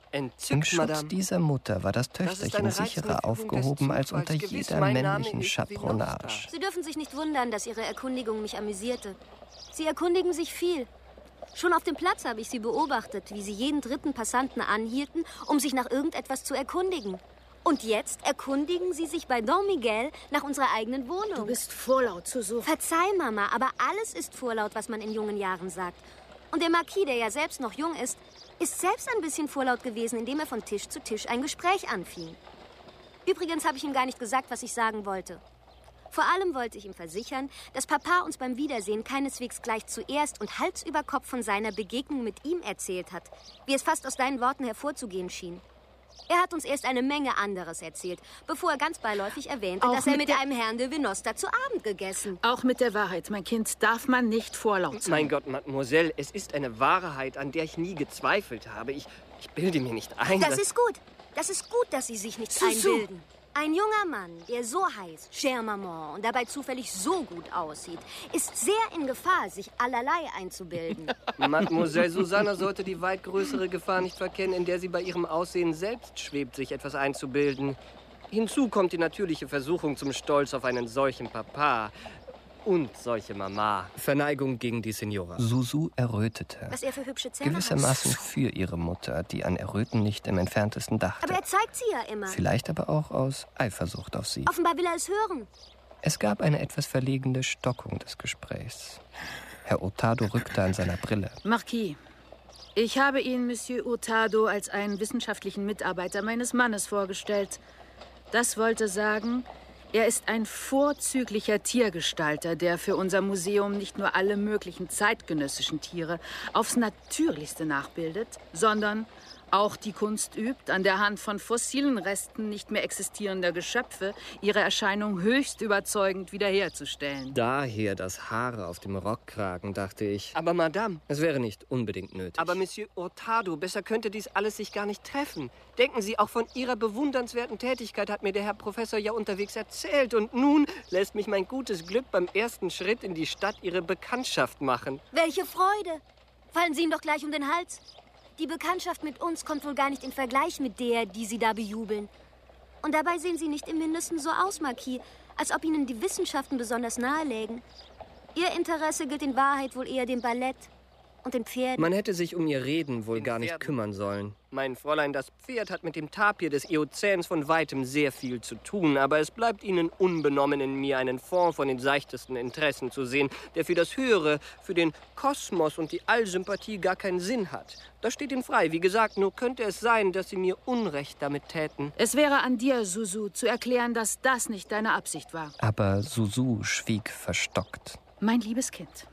im Schutz Madame. dieser Mutter war das Töchterchen sicherer aufgehoben als unter jeder männlichen Chaperonage. Sie dürfen sich nicht wundern, dass Ihre Erkundigung mich amüsierte. Sie erkundigen sich viel. Schon auf dem Platz habe ich Sie beobachtet, wie Sie jeden dritten Passanten anhielten, um sich nach irgendetwas zu erkundigen. Und jetzt erkundigen Sie sich bei Don Miguel nach unserer eigenen Wohnung. Du bist vorlaut, Susu. Verzeih, Mama, aber alles ist vorlaut, was man in jungen Jahren sagt. Und der Marquis, der ja selbst noch jung ist selbst ein bisschen vorlaut gewesen, indem er von Tisch zu Tisch ein Gespräch anfing. Übrigens habe ich ihm gar nicht gesagt, was ich sagen wollte. Vor allem wollte ich ihm versichern, dass Papa uns beim Wiedersehen keineswegs gleich zuerst und Hals über Kopf von seiner Begegnung mit ihm erzählt hat, wie es fast aus deinen Worten hervorzugehen schien. Er hat uns erst eine Menge anderes erzählt, bevor er ganz beiläufig erwähnte, dass er mit einem Herrn de Venosta zu Abend gegessen. Auch mit der Wahrheit, mein Kind, darf man nicht vorlaut sein. Mein Gott, Mademoiselle, es ist eine Wahrheit, an der ich nie gezweifelt habe. Ich bilde mir nicht ein, Das ist gut. Das ist gut, dass Sie sich nichts einbilden. Ein junger Mann, der so heißt, Cher Maman, und dabei zufällig so gut aussieht, ist sehr in Gefahr, sich allerlei einzubilden. Mademoiselle Susanna sollte die weit größere Gefahr nicht verkennen, in der sie bei ihrem Aussehen selbst schwebt, sich etwas einzubilden. Hinzu kommt die natürliche Versuchung zum Stolz auf einen solchen Papa und solche Mama. Verneigung gegen die Signora. Susu errötete. Was er für hübsche Zähne Gewissermaßen hat. für ihre Mutter, die an Erröten nicht im Entferntesten dachte. Aber er zeigt sie ja immer. Vielleicht aber auch aus Eifersucht auf sie. Offenbar will er es hören. Es gab eine etwas verlegene Stockung des Gesprächs. Herr Hurtado rückte an seiner Brille. Marquis, ich habe Ihnen Monsieur Hurtado als einen wissenschaftlichen Mitarbeiter meines Mannes vorgestellt. Das wollte sagen, er ist ein vorzüglicher Tiergestalter, der für unser Museum nicht nur alle möglichen zeitgenössischen Tiere aufs Natürlichste nachbildet, sondern auch die Kunst übt, an der Hand von fossilen Resten nicht mehr existierender Geschöpfe ihre Erscheinung höchst überzeugend wiederherzustellen. Daher das Haare auf dem Rockkragen, dachte ich. Aber Madame, Es wäre nicht unbedingt nötig. aber Monsieur Hurtado, besser könnte dies alles sich gar nicht treffen. Denken Sie, auch von Ihrer bewundernswerten Tätigkeit hat mir der Herr Professor ja unterwegs erzählt. Und nun lässt mich mein gutes Glück beim ersten Schritt in die Stadt Ihre Bekanntschaft machen. Welche Freude! Fallen Sie ihm doch gleich um den Hals. Die Bekanntschaft mit uns kommt wohl gar nicht in Vergleich mit der, die Sie da bejubeln. Und dabei sehen Sie nicht im Mindesten so aus, Marquis, als ob Ihnen die Wissenschaften besonders nahe lägen. Ihr Interesse gilt in Wahrheit wohl eher dem Ballett und den Pferden. Man hätte sich um ihr Reden wohl Den gar nicht Pferden. kümmern sollen. Mein Fräulein, das Pferd hat mit dem Tapir des Eozäns von weitem sehr viel zu tun, aber es bleibt Ihnen unbenommen, in mir einen Fonds von den seichtesten Interessen zu sehen, der für das Höhere, für den Kosmos und die Allsympathie gar keinen Sinn hat. Das steht Ihnen frei. Wie gesagt, nur könnte es sein, dass Sie mir Unrecht damit täten. Es wäre an dir, Susu, zu erklären, dass das nicht deine Absicht war. Aber Susu schwieg verstockt. Mein liebes Kind,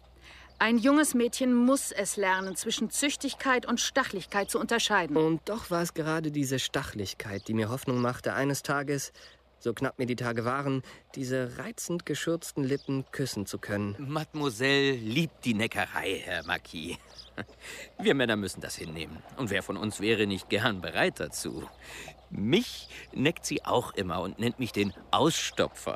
ein junges Mädchen muss es lernen, zwischen Züchtigkeit und Stachlichkeit zu unterscheiden. Und doch war es gerade diese Stachlichkeit, die mir Hoffnung machte, eines Tages, so knapp mir die Tage waren, diese reizend geschürzten Lippen küssen zu können. Mademoiselle liebt die Neckerei, Herr Marquis. Wir Männer müssen das hinnehmen. Und wer von uns wäre nicht gern bereit dazu? Mich neckt sie auch immer und nennt mich den Ausstopfer.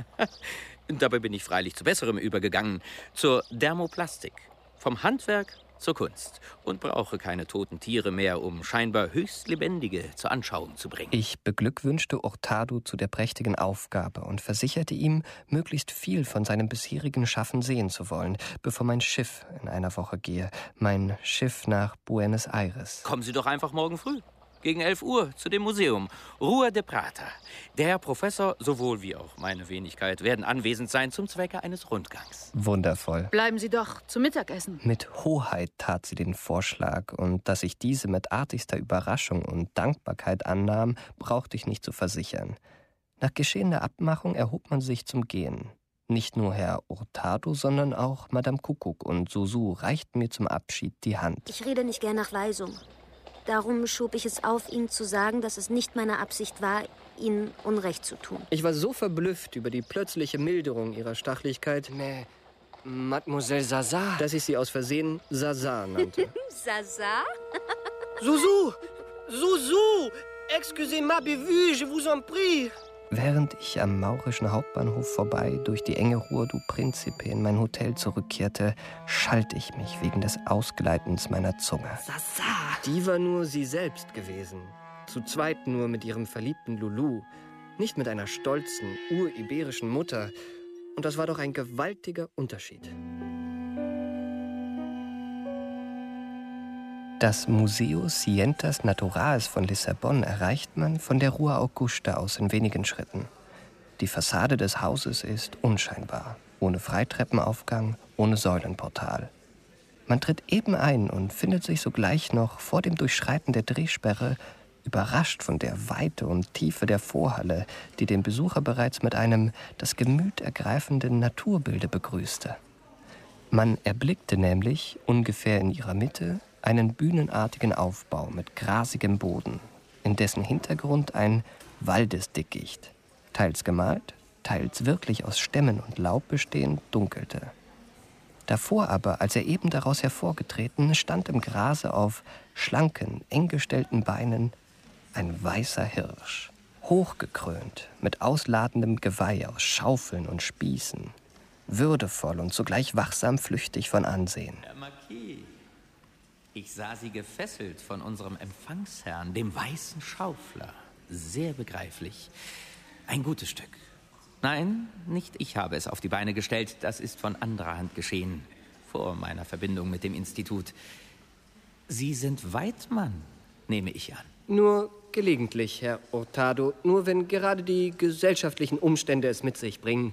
Dabei bin ich freilich zu Besserem übergegangen, zur Dermoplastik. Vom Handwerk zur Kunst. Und brauche keine toten Tiere mehr, um scheinbar höchst Lebendige zur Anschauung zu bringen. Ich beglückwünschte Hurtado zu der prächtigen Aufgabe und versicherte ihm, möglichst viel von seinem bisherigen Schaffen sehen zu wollen, bevor mein Schiff in einer Woche gehe. Mein Schiff nach Buenos Aires. Kommen Sie doch einfach morgen früh. Gegen 11 Uhr zu dem Museum. Rua de Prata. Der Herr Professor, sowohl wie auch meine Wenigkeit, werden anwesend sein zum Zwecke eines Rundgangs. Wundervoll. Bleiben Sie doch zum Mittagessen. Mit Hoheit tat sie den Vorschlag, und dass ich diese mit artigster Überraschung und Dankbarkeit annahm, brauchte ich nicht zu versichern. Nach geschehener Abmachung erhob man sich zum Gehen. Nicht nur Herr Hurtado, sondern auch Madame Kuckuck und Susu reichten mir zum Abschied die Hand. Ich rede nicht gern nach Weisung. Darum schob ich es auf, Ihnen zu sagen, dass es nicht meine Absicht war, Ihnen Unrecht zu tun. Ich war so verblüfft über die plötzliche Milderung ihrer Stachlichkeit, Mademoiselle Zaza. dass ich sie aus Versehen Sasa nannte. Sasa? Susu! Susu! Excusez ma bévue, je vous en prie. Während ich am maurischen Hauptbahnhof vorbei durch die enge Rua du Principe in mein Hotel zurückkehrte, schalt ich mich wegen des Ausgleitens meiner Zunge. Sasa! Die war nur sie selbst gewesen. Zu zweit nur mit ihrem verliebten Lulu. Nicht mit einer stolzen, uriberischen Mutter. Und das war doch ein gewaltiger Unterschied. Das Museo Cientas Naturals von Lissabon erreicht man von der Rua Augusta aus in wenigen Schritten. Die Fassade des Hauses ist unscheinbar, ohne Freitreppenaufgang, ohne Säulenportal. Man tritt eben ein und findet sich sogleich noch vor dem Durchschreiten der Drehsperre überrascht von der Weite und Tiefe der Vorhalle, die den Besucher bereits mit einem das Gemüt ergreifenden Naturbilde begrüßte. Man erblickte nämlich ungefähr in ihrer Mitte einen bühnenartigen Aufbau mit grasigem Boden, in dessen Hintergrund ein Waldesdickicht, teils gemalt, teils wirklich aus Stämmen und Laub bestehend, dunkelte. Davor aber, als er eben daraus hervorgetreten, stand im Grase auf schlanken, eng gestellten Beinen ein weißer Hirsch, hochgekrönt, mit ausladendem Geweih aus Schaufeln und Spießen, würdevoll und zugleich wachsam flüchtig von Ansehen. Herr Marquis, ich sah Sie gefesselt von unserem Empfangsherrn, dem weißen Schaufler. Sehr begreiflich. Ein gutes Stück. Nein, nicht ich habe es auf die Beine gestellt. Das ist von anderer Hand geschehen. Vor meiner Verbindung mit dem Institut. Sie sind Weidmann, nehme ich an. Nur gelegentlich, Herr Hurtado. Nur wenn gerade die gesellschaftlichen Umstände es mit sich bringen.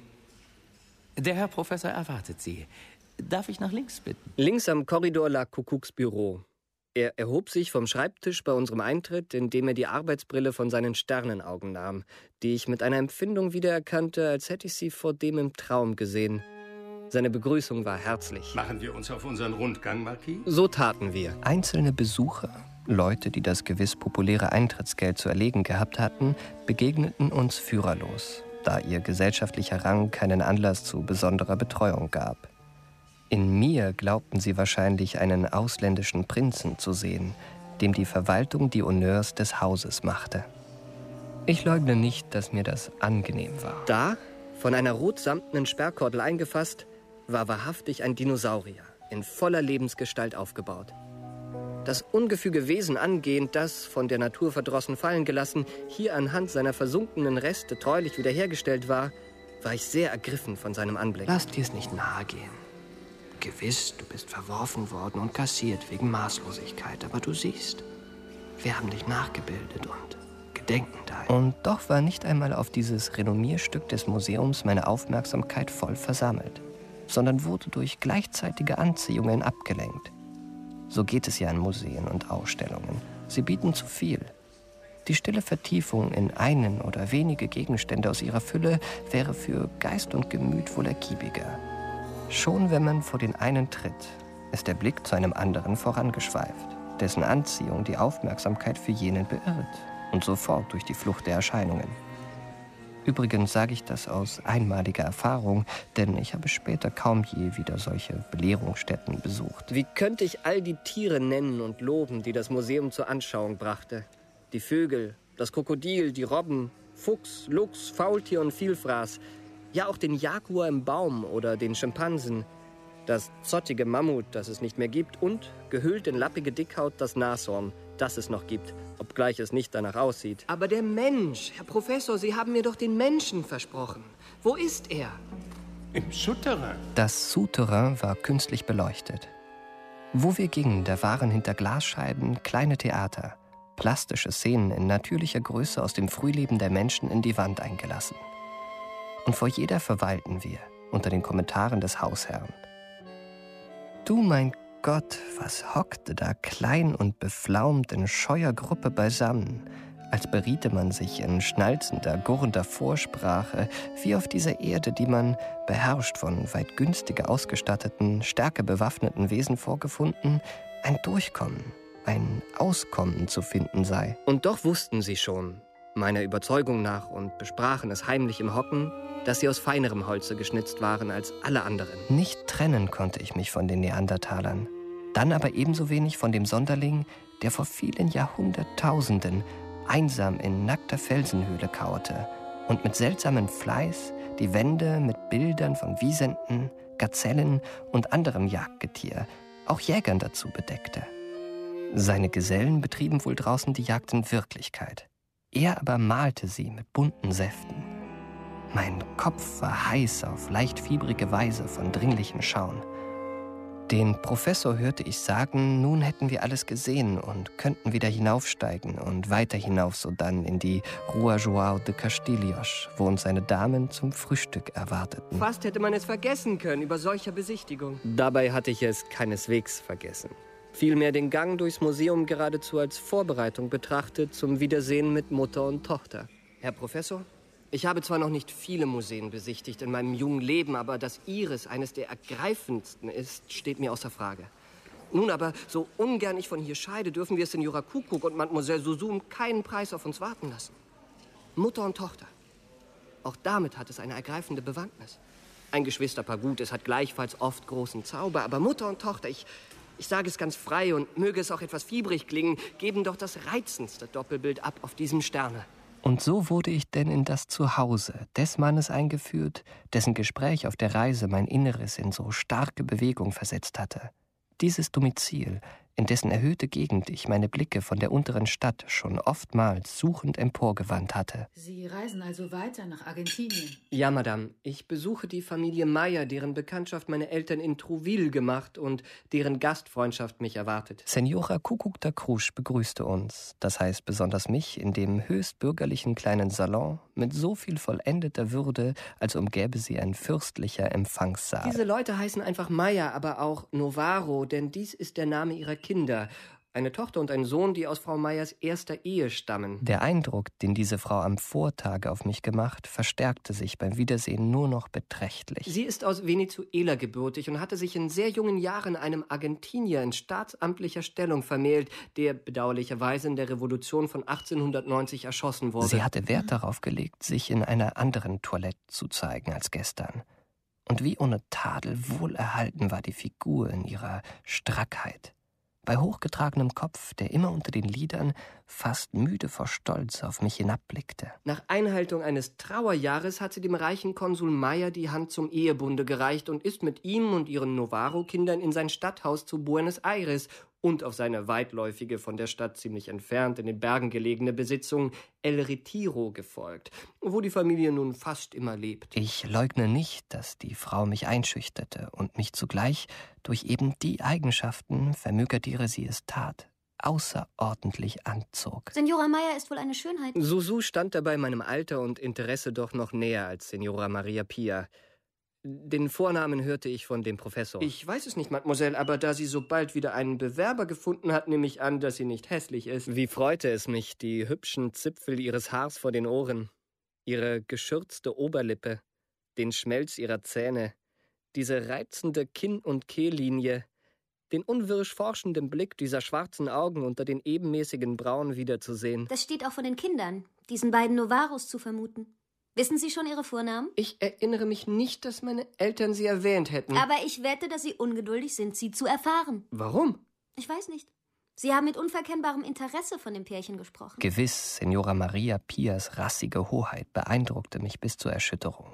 Der Herr Professor erwartet Sie. Darf ich nach links bitten? Links am Korridor lag Kuckucks Büro. Er erhob sich vom Schreibtisch bei unserem Eintritt, indem er die Arbeitsbrille von seinen Sternenaugen nahm, die ich mit einer Empfindung wiedererkannte, als hätte ich sie vordem im Traum gesehen. Seine Begrüßung war herzlich. Machen wir uns auf unseren Rundgang, Marquis? So taten wir. Einzelne Besucher, Leute, die das gewiss populäre Eintrittsgeld zu erlegen gehabt hatten, begegneten uns führerlos, da ihr gesellschaftlicher Rang keinen Anlass zu besonderer Betreuung gab. In mir glaubten sie wahrscheinlich einen ausländischen Prinzen zu sehen, dem die Verwaltung die Honneurs des Hauses machte. Ich leugne nicht, dass mir das angenehm war. Da, von einer rotsamtenen Sperrkordel eingefasst, war wahrhaftig ein Dinosaurier, in voller Lebensgestalt aufgebaut. Das ungefüge Wesen angehend, das, von der Natur verdrossen fallen gelassen, hier anhand seiner versunkenen Reste treulich wiederhergestellt war ich sehr ergriffen von seinem Anblick. Lass dir es nicht nahe gehen. Gewiss, du bist verworfen worden und kassiert wegen Maßlosigkeit, aber du siehst, wir haben dich nachgebildet und gedenken dein. Und doch war nicht einmal auf dieses Renommierstück des Museums meine Aufmerksamkeit voll versammelt, sondern wurde durch gleichzeitige Anziehungen abgelenkt. So geht es ja in Museen und Ausstellungen. Sie bieten zu viel. Die stille Vertiefung in einen oder wenige Gegenstände aus ihrer Fülle wäre für Geist und Gemüt wohl ergiebiger. Schon wenn man vor den einen tritt, ist der Blick zu einem anderen vorangeschweift, dessen Anziehung die Aufmerksamkeit für jenen beirrt und sofort durch die Flucht der Erscheinungen. Übrigens sage ich das aus einmaliger Erfahrung, denn ich habe später kaum je wieder solche Belehrungsstätten besucht. Wie könnte ich all die Tiere nennen und loben, die das Museum zur Anschauung brachte? Die Vögel, das Krokodil, die Robben, Fuchs, Luchs, Faultier und Vielfraß. Ja, auch den Jaguar im Baum oder den Schimpansen. Das zottige Mammut, das es nicht mehr gibt. Und, gehüllt in lappige Dickhaut, das Nashorn, das es noch gibt, obgleich es nicht danach aussieht. Aber der Mensch, Herr Professor, Sie haben mir doch den Menschen versprochen. Wo ist er? Im Souterrain. Das Souterrain war künstlich beleuchtet. Wo wir gingen, da waren hinter Glasscheiben kleine Theater, plastische Szenen in natürlicher Größe aus dem Frühleben der Menschen in die Wand eingelassen. Und vor jeder verweilten wir, unter den Kommentaren des Hausherrn. Du, mein Gott, was hockte da klein und beflaumt in scheuer Gruppe beisammen, als beriete man sich in schnalzender, gurrender Vorsprache, wie auf dieser Erde, die man, beherrscht von weit günstiger ausgestatteten, stärker bewaffneten Wesen vorgefunden, ein Durchkommen, ein Auskommen zu finden sei. Und doch wussten sie schon, meiner Überzeugung nach, und besprachen es heimlich im Hocken, dass sie aus feinerem Holze geschnitzt waren als alle anderen. Nicht trennen konnte ich mich von den Neandertalern, dann aber ebenso wenig von dem Sonderling, der vor vielen Jahrhunderttausenden einsam in nackter Felsenhöhle kauerte und mit seltsamem Fleiß die Wände mit Bildern von Wisenten, Gazellen und anderem Jagdgetier, auch Jägern dazu bedeckte. Seine Gesellen betrieben wohl draußen die Jagd in Wirklichkeit. Er aber malte sie mit bunten Säften. Mein Kopf war heiß auf leicht fiebrige Weise von dringlichem Schauen. Den Professor hörte ich sagen, nun hätten wir alles gesehen und könnten wieder hinaufsteigen und weiter hinauf sodann in die Rua João de Castilhos, wo uns seine Damen zum Frühstück erwarteten. Fast hätte man es vergessen können über solcher Besichtigung. Dabei hatte ich es keineswegs vergessen. Vielmehr den Gang durchs Museum geradezu als Vorbereitung betrachtet zum Wiedersehen mit Mutter und Tochter. Herr Professor, ich habe zwar noch nicht viele Museen besichtigt in meinem jungen Leben, aber dass Ihres eines der ergreifendsten ist, steht mir außer Frage. Nun aber, so ungern ich von hier scheide, dürfen wir Signora Kuckuck und Mademoiselle Zouzou um keinen Preis auf uns warten lassen. Mutter und Tochter. Auch damit hat es eine ergreifende Bewandtnis. Ein Geschwisterpaar, gut, es hat gleichfalls oft großen Zauber, aber Mutter und Tochter, ich sage es ganz frei und möge es auch etwas fiebrig klingen, geben doch das reizendste Doppelbild ab auf diesem Sterne. Und so wurde ich denn in das Zuhause des Mannes eingeführt, dessen Gespräch auf der Reise mein Inneres in so starke Bewegung versetzt hatte. Dieses Domizil, in dessen erhöhte Gegend ich meine Blicke von der unteren Stadt schon oftmals suchend emporgewandt hatte. Sie reisen also weiter nach Argentinien? Ja, Madame. Ich besuche die Familie Meyer, deren Bekanntschaft meine Eltern in Trouville gemacht und deren Gastfreundschaft mich erwartet. Signora Kuckuck da Crusch begrüßte uns, das heißt besonders mich, in dem höchst bürgerlichen kleinen Salon mit so viel vollendeter Würde, als umgäbe sie ein fürstlicher Empfangssaal. Diese Leute heißen einfach Meyer, aber auch Novaro, denn dies ist der Name ihrer Kinder. Eine Tochter und ein Sohn, die aus Frau Meyers erster Ehe stammen. Der Eindruck, den diese Frau am Vortage auf mich gemacht, verstärkte sich beim Wiedersehen nur noch beträchtlich. Sie ist aus Venezuela gebürtig und hatte sich in sehr jungen Jahren einem Argentinier in staatsamtlicher Stellung vermählt, der bedauerlicherweise in der Revolution von 1890 erschossen wurde. Sie hatte Wert darauf gelegt, sich in einer anderen Toilette zu zeigen als gestern. Und wie ohne Tadel wohlerhalten war die Figur in ihrer Strackheit. Bei hochgetragenem Kopf, der immer unter den Lidern fast müde vor Stolz auf mich hinabblickte. Nach Einhaltung eines Trauerjahres hat sie dem reichen Konsul Meyer die Hand zum Ehebunde gereicht und ist mit ihm und ihren Novaro-Kindern in sein Stadthaus zu Buenos Aires und auf seine weitläufige, von der Stadt ziemlich entfernt in den Bergen gelegene Besitzung El Retiro gefolgt, wo die Familie nun fast immer lebt. Ich leugne nicht, dass die Frau mich einschüchterte und mich zugleich durch eben die Eigenschaften, vermögertiere sie es tat, außerordentlich anzog. Signora Meyer ist wohl eine Schönheit. Zouzou stand dabei meinem Alter und Interesse doch noch näher als Signora Maria Pia. Den Vornamen hörte ich von dem Professor. Ich weiß es nicht, Mademoiselle, aber da sie so bald wieder einen Bewerber gefunden hat, nehme ich an, dass sie nicht hässlich ist. Wie freute es mich, die hübschen Zipfel ihres Haars vor den Ohren, ihre geschürzte Oberlippe, den Schmelz ihrer Zähne, diese reizende Kinn- und Kehllinie, den unwirsch forschenden Blick dieser schwarzen Augen unter den ebenmäßigen Brauen wiederzusehen. Das steht auch von den Kindern, diesen beiden Novaros zu vermuten. Wissen Sie schon Ihre Vornamen? Ich erinnere mich nicht, dass meine Eltern sie erwähnt hätten. Aber ich wette, dass Sie ungeduldig sind, sie zu erfahren. Warum? Ich weiß nicht. Sie haben mit unverkennbarem Interesse von dem Pärchen gesprochen. Gewiss, Signora Maria Pias rassige Hoheit beeindruckte mich bis zur Erschütterung.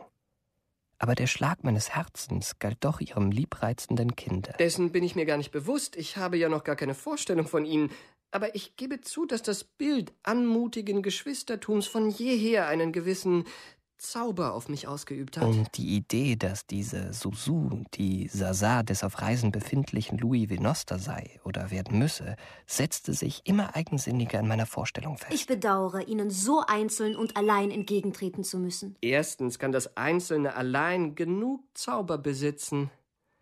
Aber der Schlag meines Herzens galt doch ihrem liebreizenden Kinde. Dessen bin ich mir gar nicht bewusst. Ich habe ja noch gar keine Vorstellung von Ihnen. Aber ich gebe zu, dass das Bild anmutigen Geschwistertums von jeher einen gewissen Zauber auf mich ausgeübt hat. Und die Idee, dass diese Zouzou die Zaza des auf Reisen befindlichen Louis Venosta sei oder werden müsse, setzte sich immer eigensinniger in meiner Vorstellung fest. Ich bedauere, Ihnen so einzeln und allein entgegentreten zu müssen. Erstens kann das Einzelne allein genug Zauber besitzen.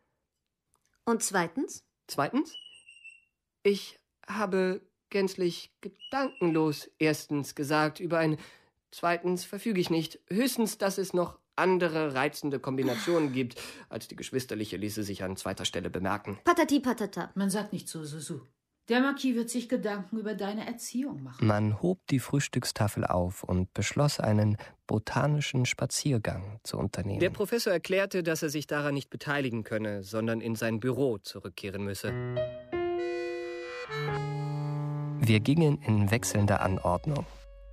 Und zweitens? Zweitens? Ich habe gänzlich gedankenlos erstens gesagt über ein... Zweitens verfüge ich nicht. Höchstens, dass es noch andere reizende Kombinationen gibt. Als die geschwisterliche ließe sich an zweiter Stelle bemerken. Patati patata. Man sagt nicht so, Zouzou. Der Marquis wird sich Gedanken über deine Erziehung machen. Man hob die Frühstückstafel auf und beschloss, einen botanischen Spaziergang zu unternehmen. Der Professor erklärte, dass er sich daran nicht beteiligen könne, sondern in sein Büro zurückkehren müsse. Wir gingen in wechselnder Anordnung.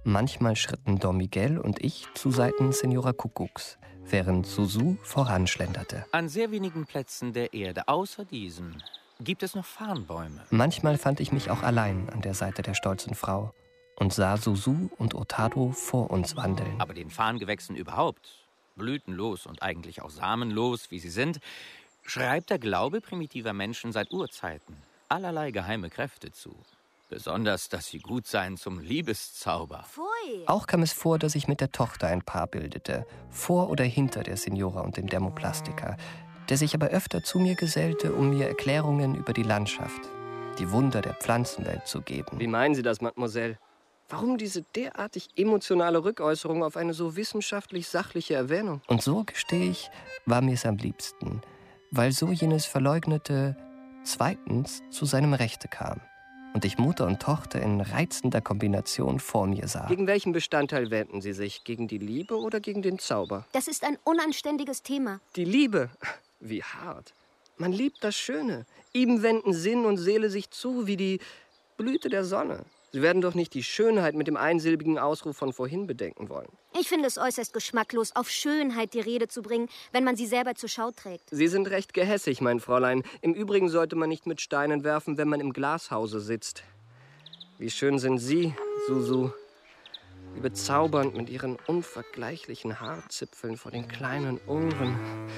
Manchmal schritten Don Miguel und ich zu Seiten Senora Kuckucks, während Susu voranschlenderte. An sehr wenigen Plätzen der Erde, außer diesem, gibt es noch Farnbäume. Manchmal fand ich mich auch allein an der Seite der stolzen Frau und sah Susu und Hurtado vor uns wandeln. Aber den Farngewächsen überhaupt, blütenlos und eigentlich auch samenlos, wie sie sind, schreibt der Glaube primitiver Menschen seit Urzeiten allerlei geheime Kräfte zu. Besonders, dass sie gut seien zum Liebeszauber. Pfui. Auch kam es vor, dass ich mit der Tochter ein Paar bildete, vor oder hinter der Signora und dem Dermoplastiker, der sich aber öfter zu mir gesellte, um mir Erklärungen über die Landschaft, die Wunder der Pflanzenwelt zu geben. Wie meinen Sie das, Mademoiselle? Warum diese derartig emotionale Rückäußerung auf eine so wissenschaftlich-sachliche Erwähnung? Und so, gestehe ich, war mir es am liebsten, weil so jenes Verleugnete zweitens zu seinem Rechte kam und ich Mutter und Tochter in reizender Kombination vor mir sah. Gegen welchen Bestandteil wenden Sie sich? Gegen die Liebe oder gegen den Zauber? Das ist ein unanständiges Thema. Die Liebe? Wie hart. Man liebt das Schöne. Ihm wenden Sinn und Seele sich zu wie die Blüte der Sonne. Sie werden doch nicht die Schönheit mit dem einsilbigen Ausruf von vorhin bedenken wollen. Ich finde es äußerst geschmacklos, auf Schönheit die Rede zu bringen, wenn man sie selber zur Schau trägt. Sie sind recht gehässig, mein Fräulein. Im Übrigen sollte man nicht mit Steinen werfen, wenn man im Glashause sitzt. Wie schön sind Sie, Susu. Wie bezaubernd mit Ihren unvergleichlichen Haarzipfeln vor den kleinen Ohren.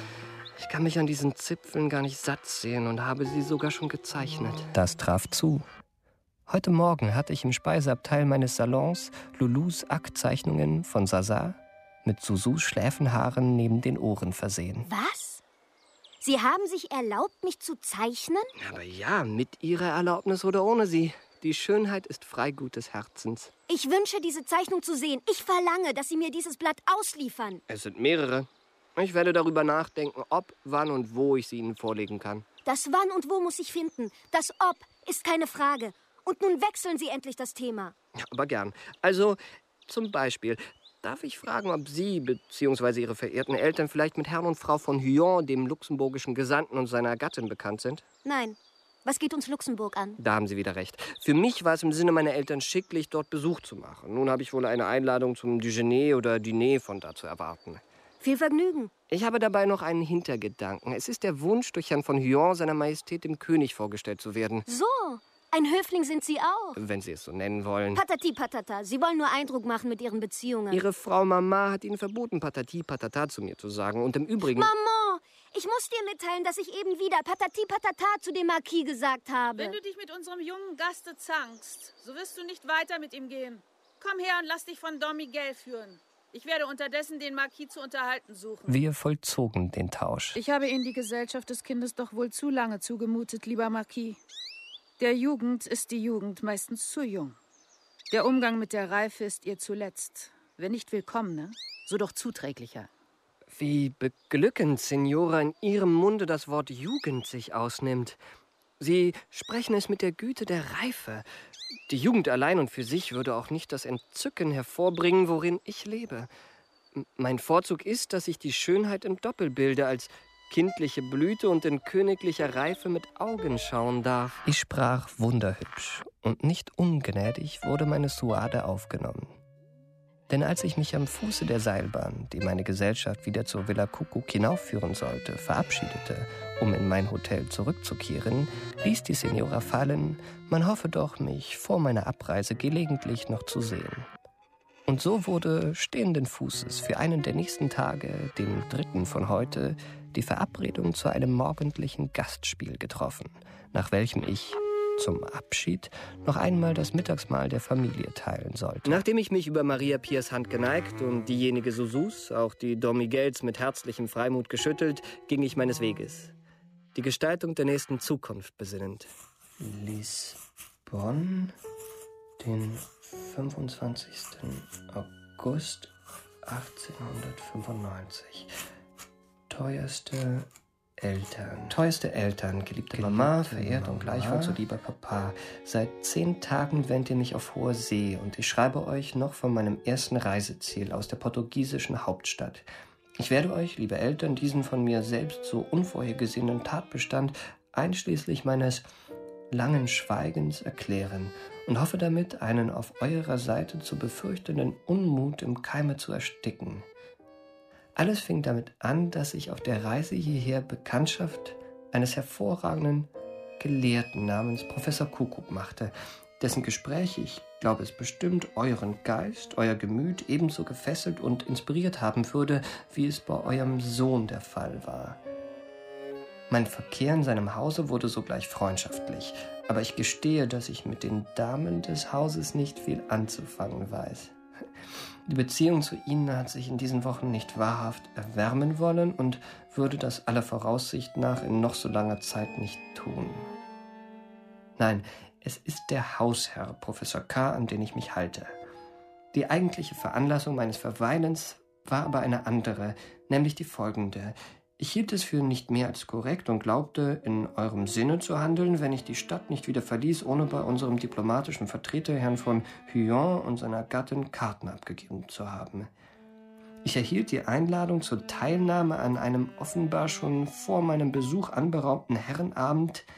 Ich kann mich an diesen Zipfeln gar nicht satt sehen und habe sie sogar schon gezeichnet. Das traf zu. Heute Morgen hatte ich im Speiseabteil meines Salons Loulous Aktzeichnungen von Zaza mit Susus Schläfenhaaren neben den Ohren versehen. Was? Sie haben sich erlaubt, mich zu zeichnen? Aber ja, mit Ihrer Erlaubnis oder ohne sie. Die Schönheit ist Freigut des Herzens. Ich wünsche, diese Zeichnung zu sehen. Ich verlange, dass Sie mir dieses Blatt ausliefern. Es sind mehrere. Ich werde darüber nachdenken, ob, wann und wo ich sie Ihnen vorlegen kann. Das Wann und Wo muss ich finden. Das Ob ist keine Frage. Und nun wechseln Sie endlich das Thema. Ja, aber gern. Also, zum Beispiel, darf ich fragen, ob Sie bzw. Ihre verehrten Eltern vielleicht mit Herrn und Frau von Huyon, dem luxemburgischen Gesandten und seiner Gattin, bekannt sind? Nein. Was geht uns Luxemburg an? Da haben Sie wieder recht. Für mich war es im Sinne meiner Eltern schicklich, dort Besuch zu machen. Nun habe ich wohl eine Einladung zum Déjeuner oder Diner von da zu erwarten. Viel Vergnügen. Ich habe dabei noch einen Hintergedanken. Es ist der Wunsch, durch Herrn von Huyon seiner Majestät dem König vorgestellt zu werden. So, ein Höfling sind Sie auch. Wenn Sie es so nennen wollen. Patati patata, Sie wollen nur Eindruck machen mit Ihren Beziehungen. Ihre Frau Mama hat Ihnen verboten, Patati patata zu mir zu sagen. Und im Übrigen... Maman, ich muss dir mitteilen, dass ich eben wieder Patati patata zu dem Marquis gesagt habe. Wenn du dich mit unserem jungen Gaste zankst, so wirst du nicht weiter mit ihm gehen. Komm her und lass dich von Don Miguel führen. Ich werde unterdessen den Marquis zu unterhalten suchen. Wir vollzogen den Tausch. Ich habe Ihnen die Gesellschaft des Kindes doch wohl zu lange zugemutet, lieber Marquis. Der Jugend ist die Jugend meistens zu jung. Der Umgang mit der Reife ist ihr zuletzt, wenn nicht willkommener, so doch zuträglicher. Wie beglückend, Signora, in Ihrem Munde das Wort Jugend sich ausnimmt. Sie sprechen es mit der Güte der Reife. Die Jugend allein und für sich würde auch nicht das Entzücken hervorbringen, worin ich lebe. Mein Vorzug ist, dass ich die Schönheit im Doppelbilde als kindliche Blüte und in königlicher Reife mit Augen schauen darf. Ich sprach wunderhübsch und nicht ungnädig wurde meine Suade aufgenommen. Denn als ich mich am Fuße der Seilbahn, die meine Gesellschaft wieder zur Villa Kuckuck hinaufführen sollte, verabschiedete, um in mein Hotel zurückzukehren, ließ die Signora fallen, man hoffe doch, mich vor meiner Abreise gelegentlich noch zu sehen. Und so wurde stehenden Fußes für einen der nächsten Tage, den 3. von heute, die Verabredung zu einem morgendlichen Gastspiel getroffen, nach welchem ich zum Abschied noch einmal das Mittagsmahl der Familie teilen sollte. Nachdem ich mich über Maria Piers Hand geneigt und diejenige Susus, auch die Don Miguels mit herzlichem Freimut geschüttelt, ging ich meines Weges, die Gestaltung der nächsten Zukunft besinnend. Lissabon, den 25. August 1895. Teuerste Eltern, geliebte Mama, verehrt und gleichwohl so lieber Papa. Seit 10 Tagen wähnt ihr mich auf hoher See und ich schreibe euch noch von meinem ersten Reiseziel aus der portugiesischen Hauptstadt. Ich werde euch, liebe Eltern, diesen von mir selbst so unvorhergesehenen Tatbestand einschließlich meines langen Schweigens erklären und hoffe damit, einen auf eurer Seite zu befürchtenden Unmut im Keime zu ersticken. Alles fing damit an, dass ich auf der Reise hierher Bekanntschaft eines hervorragenden Gelehrten namens Professor Kuckuck machte, dessen Gespräche, ich glaube es bestimmt, euren Geist, euer Gemüt ebenso gefesselt und inspiriert haben würde, wie es bei eurem Sohn der Fall war. Mein Verkehr in seinem Hause wurde sogleich freundschaftlich, aber ich gestehe, dass ich mit den Damen des Hauses nicht viel anzufangen weiß. Die Beziehung zu ihnen hat sich in diesen Wochen nicht wahrhaft erwärmen wollen und würde das aller Voraussicht nach in noch so langer Zeit nicht tun. Nein, es ist der Hausherr, Professor K., an den ich mich halte. Die eigentliche Veranlassung meines Verweilens war aber eine andere, nämlich die folgende. Ich hielt es für nicht mehr als korrekt und glaubte, in eurem Sinne zu handeln, wenn ich die Stadt nicht wieder verließ, ohne bei unserem diplomatischen Vertreter, Herrn von Huon, und seiner Gattin Karten abgegeben zu haben. Ich erhielt die Einladung zur Teilnahme an einem offenbar schon vor meinem Besuch anberaumten Herrenabend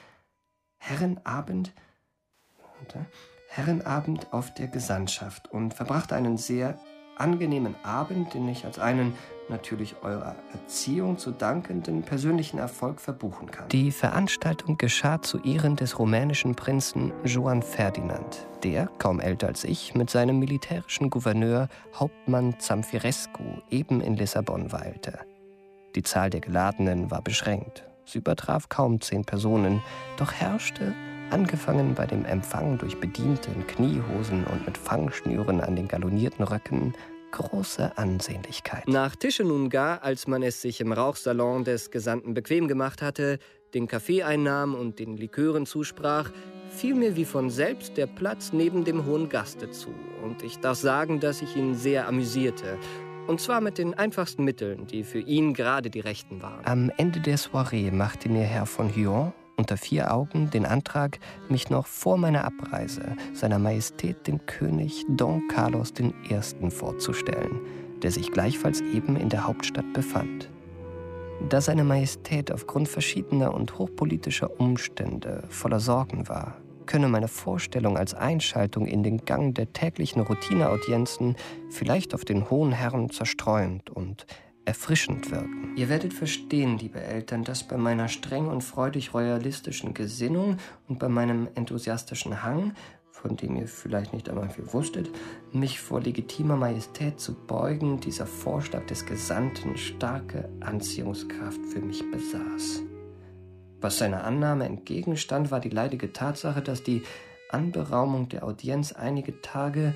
auf der Gesandtschaft und verbrachte einen sehr angenehmen Abend, den ich als einen natürlich eurer Erziehung zu dankenden persönlichen Erfolg verbuchen kann. Die Veranstaltung geschah zu Ehren des rumänischen Prinzen Johann Ferdinand, der, kaum älter als ich, mit seinem militärischen Gouverneur Hauptmann Zamfirescu eben in Lissabon weilte. Die Zahl der Geladenen war beschränkt. Sie übertraf kaum 10 Personen, doch herrschte, angefangen bei dem Empfang durch Bediente in Kniehosen und mit Fangschnüren an den galonierten Röcken, große Ansehnlichkeit. Nach Tische nun gar, als man es sich im Rauchsalon des Gesandten bequem gemacht hatte, den Kaffee einnahm und den Likören zusprach, fiel mir wie von selbst der Platz neben dem hohen Gaste zu. Und ich darf sagen, dass ich ihn sehr amüsierte. Und zwar mit den einfachsten Mitteln, die für ihn gerade die rechten waren. Am Ende der Soiree machte mir Herr von Huon unter 4 Augen den Antrag, mich noch vor meiner Abreise seiner Majestät den König Don Carlos I. vorzustellen, der sich gleichfalls eben in der Hauptstadt befand. Da seine Majestät aufgrund verschiedener und hochpolitischer Umstände voller Sorgen war, könne meine Vorstellung als Einschaltung in den Gang der täglichen Routineaudienzen vielleicht auf den hohen Herrn zerstreuend und erfrischend wirken. Ihr werdet verstehen, liebe Eltern, dass bei meiner streng und freudig royalistischen Gesinnung und bei meinem enthusiastischen Hang, von dem ihr vielleicht nicht einmal viel wusstet, mich vor legitimer Majestät zu beugen, dieser Vorschlag des Gesandten starke Anziehungskraft für mich besaß. Was seiner Annahme entgegenstand, war die leidige Tatsache, dass die Anberaumung der Audienz einige Tage,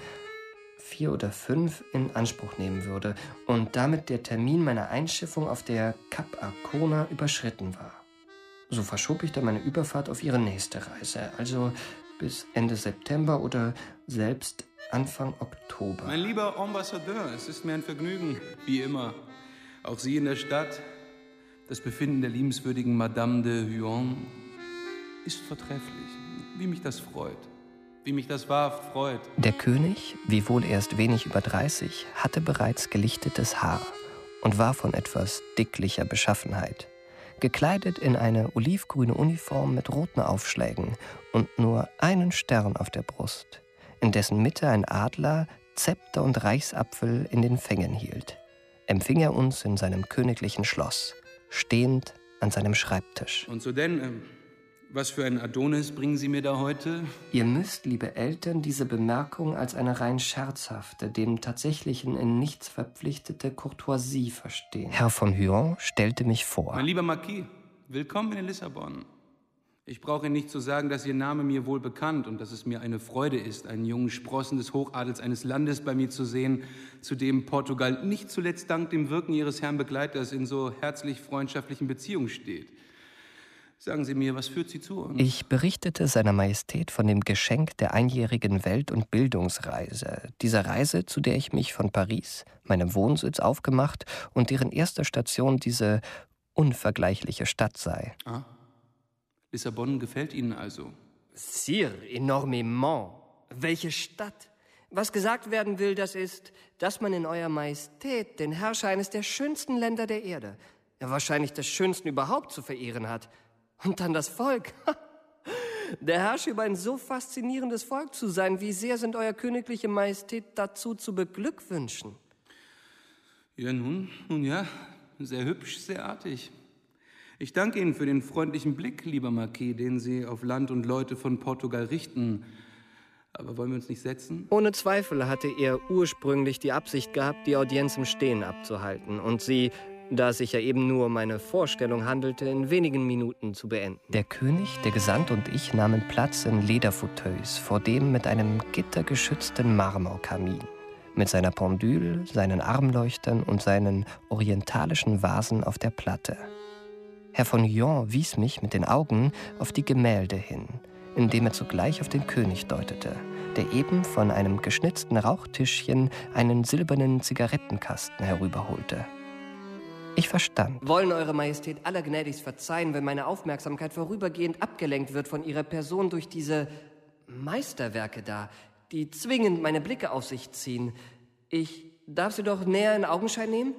4 oder 5, in Anspruch nehmen würde und damit der Termin meiner Einschiffung auf der Cap Arcona überschritten war. So verschob ich dann meine Überfahrt auf ihre nächste Reise, also bis Ende September oder selbst Anfang Oktober. Mein lieber Ambassadeur, es ist mir ein Vergnügen, wie immer. Auch Sie in der Stadt. Das Befinden der liebenswürdigen Madame de Huon ist vortrefflich. Wie mich das freut. Wie mich das wahrhaft freut. Der König, wiewohl erst wenig über 30, hatte bereits gelichtetes Haar und war von etwas dicklicher Beschaffenheit, gekleidet in eine olivgrüne Uniform mit roten Aufschlägen und nur einen Stern auf der Brust, in dessen Mitte ein Adler, Zepter und Reichsapfel in den Fängen hielt. Empfing er uns in seinem königlichen Schloss, stehend an seinem Schreibtisch. Und so denn, was für ein Adonis bringen Sie mir da heute? Ihr müsst, liebe Eltern, diese Bemerkung als eine rein scherzhafte, dem Tatsächlichen in nichts verpflichtete Courtoisie verstehen. Herr von Huon stellte mich vor. Mein lieber Marquis, willkommen in Lissabon. Ich brauche Ihnen nicht zu sagen, dass Ihr Name mir wohl bekannt und dass es mir eine Freude ist, einen jungen Sprossen des Hochadels eines Landes bei mir zu sehen, zu dem Portugal nicht zuletzt dank dem Wirken Ihres Herrn Begleiters in so herzlich freundschaftlichen Beziehungen steht. Sagen Sie mir, was führt Sie zu uns? Ich berichtete seiner Majestät von dem Geschenk der einjährigen Welt- und Bildungsreise. Dieser Reise, zu der ich mich von Paris, meinem Wohnsitz, aufgemacht und deren erste Station diese unvergleichliche Stadt sei. Ah, Lissabon gefällt Ihnen also? Sire, enormément. Welche Stadt? Was gesagt werden will, das ist, dass man in Eurer Majestät den Herrscher eines der schönsten Länder der Erde, ja wahrscheinlich des schönsten überhaupt, zu verehren hat. Und dann das Volk. Der Herrscher über ein so faszinierendes Volk zu sein, wie sehr sind Euer Königliche Majestät dazu zu beglückwünschen? Ja, nun ja, sehr hübsch, sehr artig. Ich danke Ihnen für den freundlichen Blick, lieber Marquis, den Sie auf Land und Leute von Portugal richten. Aber wollen wir uns nicht setzen? Ohne Zweifel hatte er ursprünglich die Absicht gehabt, die Audienz im Stehen abzuhalten und sie, da es sich ja eben nur um eine Vorstellung handelte, in wenigen Minuten zu beenden. Der König, der Gesandte und ich nahmen Platz in Lederfauteuils vor dem mit einem Gitter geschützten Marmorkamin, mit seiner Pendule, seinen Armleuchtern und seinen orientalischen Vasen auf der Platte. Herr von Lyon wies mich mit den Augen auf die Gemälde hin, indem er zugleich auf den König deutete, der eben von einem geschnitzten Rauchtischchen einen silbernen Zigarettenkasten herüberholte. Ich verstand. Wollen Eure Majestät allergnädigst verzeihen, wenn meine Aufmerksamkeit vorübergehend abgelenkt wird von Ihrer Person durch diese Meisterwerke da, die zwingend meine Blicke auf sich ziehen. Ich darf sie doch näher in Augenschein nehmen?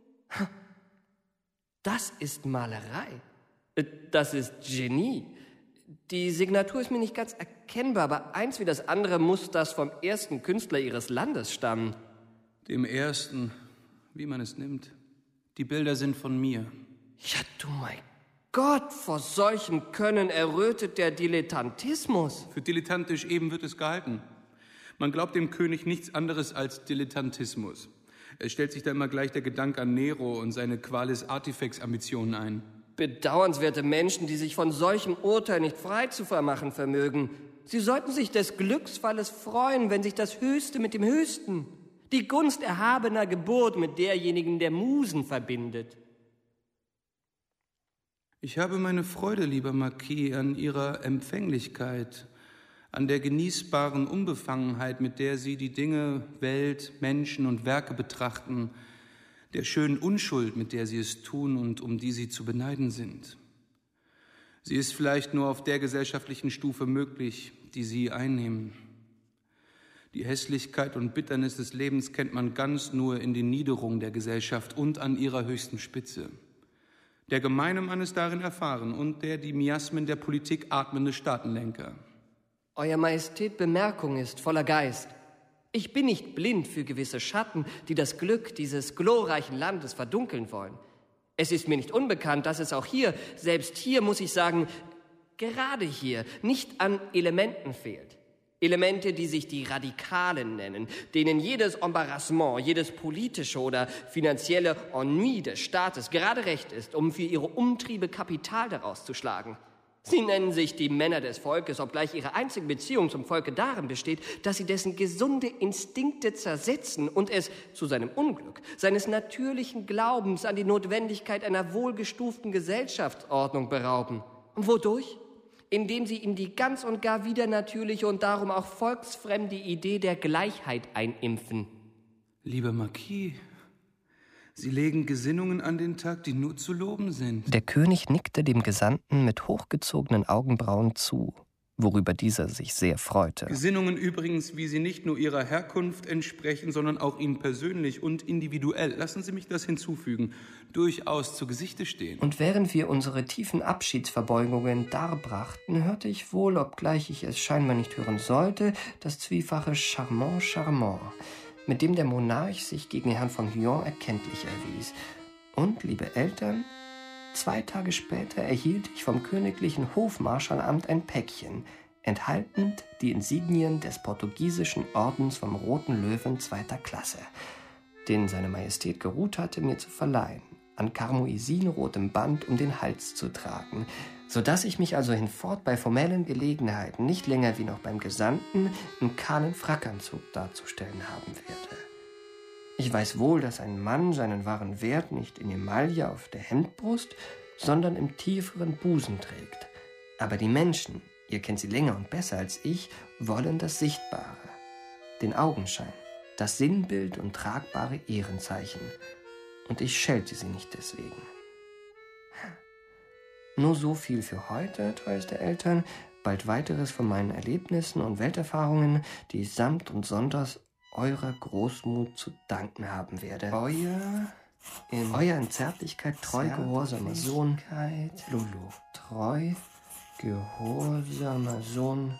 Das ist Malerei. Das ist Genie. Die Signatur ist mir nicht ganz erkennbar, aber eins wie das andere muss das vom ersten Künstler Ihres Landes stammen. Dem ersten, wie man es nimmt. Die Bilder sind von mir. Ja, du mein Gott, vor solchem Können errötet der Dilettantismus. Für dilettantisch eben wird es gehalten. Man glaubt dem König nichts anderes als Dilettantismus. Es stellt sich da immer gleich der Gedanke an Nero und seine Qualis Artifex-Ambitionen ein. Bedauernswerte Menschen, die sich von solchem Urteil nicht frei zu vermachen vermögen. Sie sollten sich des Glücksfalles freuen, wenn sich das Höchste mit dem Höchsten, die Gunst erhabener Geburt mit derjenigen der Musen verbindet. Ich habe meine Freude, lieber Marquis, an Ihrer Empfänglichkeit, an der genießbaren Unbefangenheit, mit der Sie die Dinge, Welt, Menschen und Werke betrachten, der schönen Unschuld, mit der Sie es tun und um die Sie zu beneiden sind. Sie ist vielleicht nur auf der gesellschaftlichen Stufe möglich, die Sie einnehmen. Die Hässlichkeit und Bitternis des Lebens kennt man ganz nur in den Niederungen der Gesellschaft und an ihrer höchsten Spitze. Der gemeine Mann ist darin erfahren und der die Miasmen der Politik atmende Staatenlenker. Euer Majestät Bemerkung ist voller Geist. Ich bin nicht blind für gewisse Schatten, die das Glück dieses glorreichen Landes verdunkeln wollen. Es ist mir nicht unbekannt, dass es auch hier, selbst hier muss ich sagen, gerade hier, nicht an Elementen fehlt. Elemente, die sich die Radikalen nennen, denen jedes Embarrassement, jedes politische oder finanzielle Ennui des Staates gerade recht ist, um für ihre Umtriebe Kapital daraus zu schlagen. Sie nennen sich die Männer des Volkes, obgleich ihre einzige Beziehung zum Volke darin besteht, dass sie dessen gesunde Instinkte zersetzen und es zu seinem Unglück, seines natürlichen Glaubens an die Notwendigkeit einer wohlgestuften Gesellschaftsordnung berauben. Und wodurch? Indem sie ihm die ganz und gar widernatürliche und darum auch volksfremde Idee der Gleichheit einimpfen. Lieber Marquis, Sie legen Gesinnungen an den Tag, die nur zu loben sind. Der König nickte dem Gesandten mit hochgezogenen Augenbrauen zu, worüber dieser sich sehr freute. Gesinnungen übrigens, wie sie nicht nur ihrer Herkunft entsprechen, sondern auch Ihnen persönlich und individuell, lassen Sie mich das hinzufügen, durchaus zu Gesichte stehen. Und während wir unsere tiefen Abschiedsverbeugungen darbrachten, hörte ich wohl, obgleich ich es scheinbar nicht hören sollte, das zwiefache Charmant, Charmant, mit dem der Monarch sich gegen Herrn von Lyon erkenntlich erwies. Und, liebe Eltern, 2 Tage später erhielt ich vom königlichen Hofmarschalamt ein Päckchen, enthaltend die Insignien des portugiesischen Ordens vom Roten Löwen 2. Klasse, den seine Majestät geruht hatte, mir zu verleihen, an karmoisinrotem Band um den Hals zu tragen, so dass ich mich also hinfort bei formellen Gelegenheiten nicht länger wie noch beim Gesandten im kahlen Frackanzug darzustellen haben werde. Ich weiß wohl, dass ein Mann seinen wahren Wert nicht in Emaille auf der Hemdbrust, sondern im tieferen Busen trägt. Aber die Menschen, ihr kennt sie länger und besser als ich, wollen das Sichtbare, den Augenschein, das Sinnbild und tragbare Ehrenzeichen. Und ich schelte sie nicht deswegen. Nur so viel für heute, teuerste Eltern, bald weiteres von meinen Erlebnissen und Welterfahrungen, die ich samt und sonders eurer Großmut zu danken haben werde. Euer in Zärtlichkeit treu gehorsamer Sohn, Lulu, treu Gehorsamer Sohn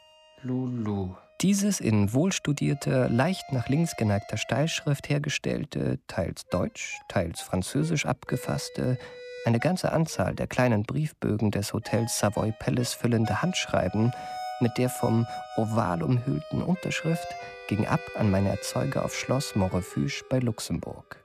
Lulu. Dieses in wohlstudierter, leicht nach links geneigter Steilschrift hergestellte, teils deutsch, teils französisch abgefasste, eine ganze Anzahl der kleinen Briefbögen des Hotels Savoy Palace füllende Handschreiben mit der vom oval umhüllten Unterschrift ging ab an meine Erzeuger auf Schloss Montrefuge bei Luxemburg.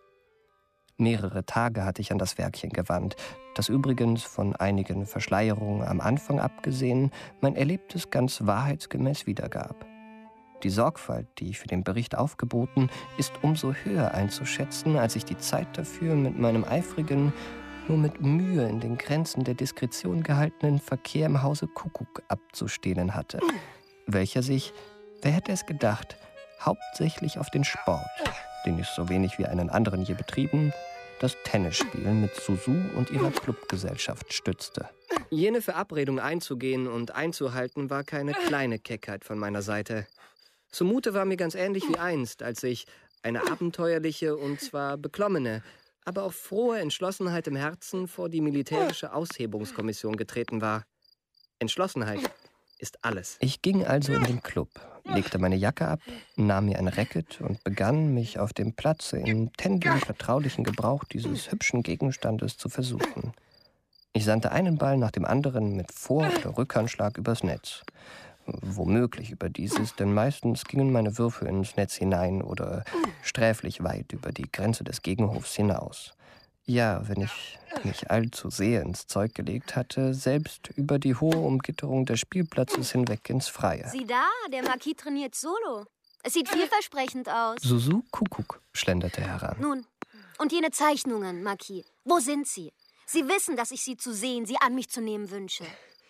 Mehrere Tage hatte ich an das Werkchen gewandt, das übrigens, von einigen Verschleierungen am Anfang abgesehen, mein Erlebtes ganz wahrheitsgemäß wiedergab. Die Sorgfalt, die ich für den Bericht aufgeboten, ist umso höher einzuschätzen, als ich die Zeit dafür mit meinem eifrigen, nur mit Mühe in den Grenzen der Diskretion gehaltenen Verkehr im Hause Kuckuck abzustehlen hatte, welcher sich, wer hätte es gedacht, hauptsächlich auf den Sport, den ich so wenig wie einen anderen je betrieben, das Tennisspielen mit Susu und ihrer Clubgesellschaft stützte. Jene Verabredung einzugehen und einzuhalten war keine kleine Keckheit von meiner Seite. Zumute war mir ganz ähnlich wie einst, als ich eine abenteuerliche und zwar beklommene, aber auch frohe Entschlossenheit im Herzen vor die militärische Aushebungskommission getreten war. Entschlossenheit ist alles. Ich ging also in den Club, legte meine Jacke ab, nahm mir ein Racket und begann, mich auf dem Platze im tändeln vertraulichen Gebrauch dieses hübschen Gegenstandes zu versuchen. Ich sandte einen Ball nach dem anderen mit Vor- oder Rückhandschlag übers Netz. Womöglich über dieses, denn meistens gingen meine Würfe ins Netz hinein oder sträflich weit über die Grenze des Gegenhofs hinaus. Ja, wenn ich mich allzu sehr ins Zeug gelegt hatte, selbst über die hohe Umgitterung des Spielplatzes hinweg ins Freie. Sieh da, der Marquis trainiert solo. Es sieht vielversprechend aus. Susu Kuckuck schlenderte heran. Nun, und jene Zeichnungen, Marquis, wo sind sie? Sie wissen, dass ich sie zu sehen, sie an mich zu nehmen wünsche.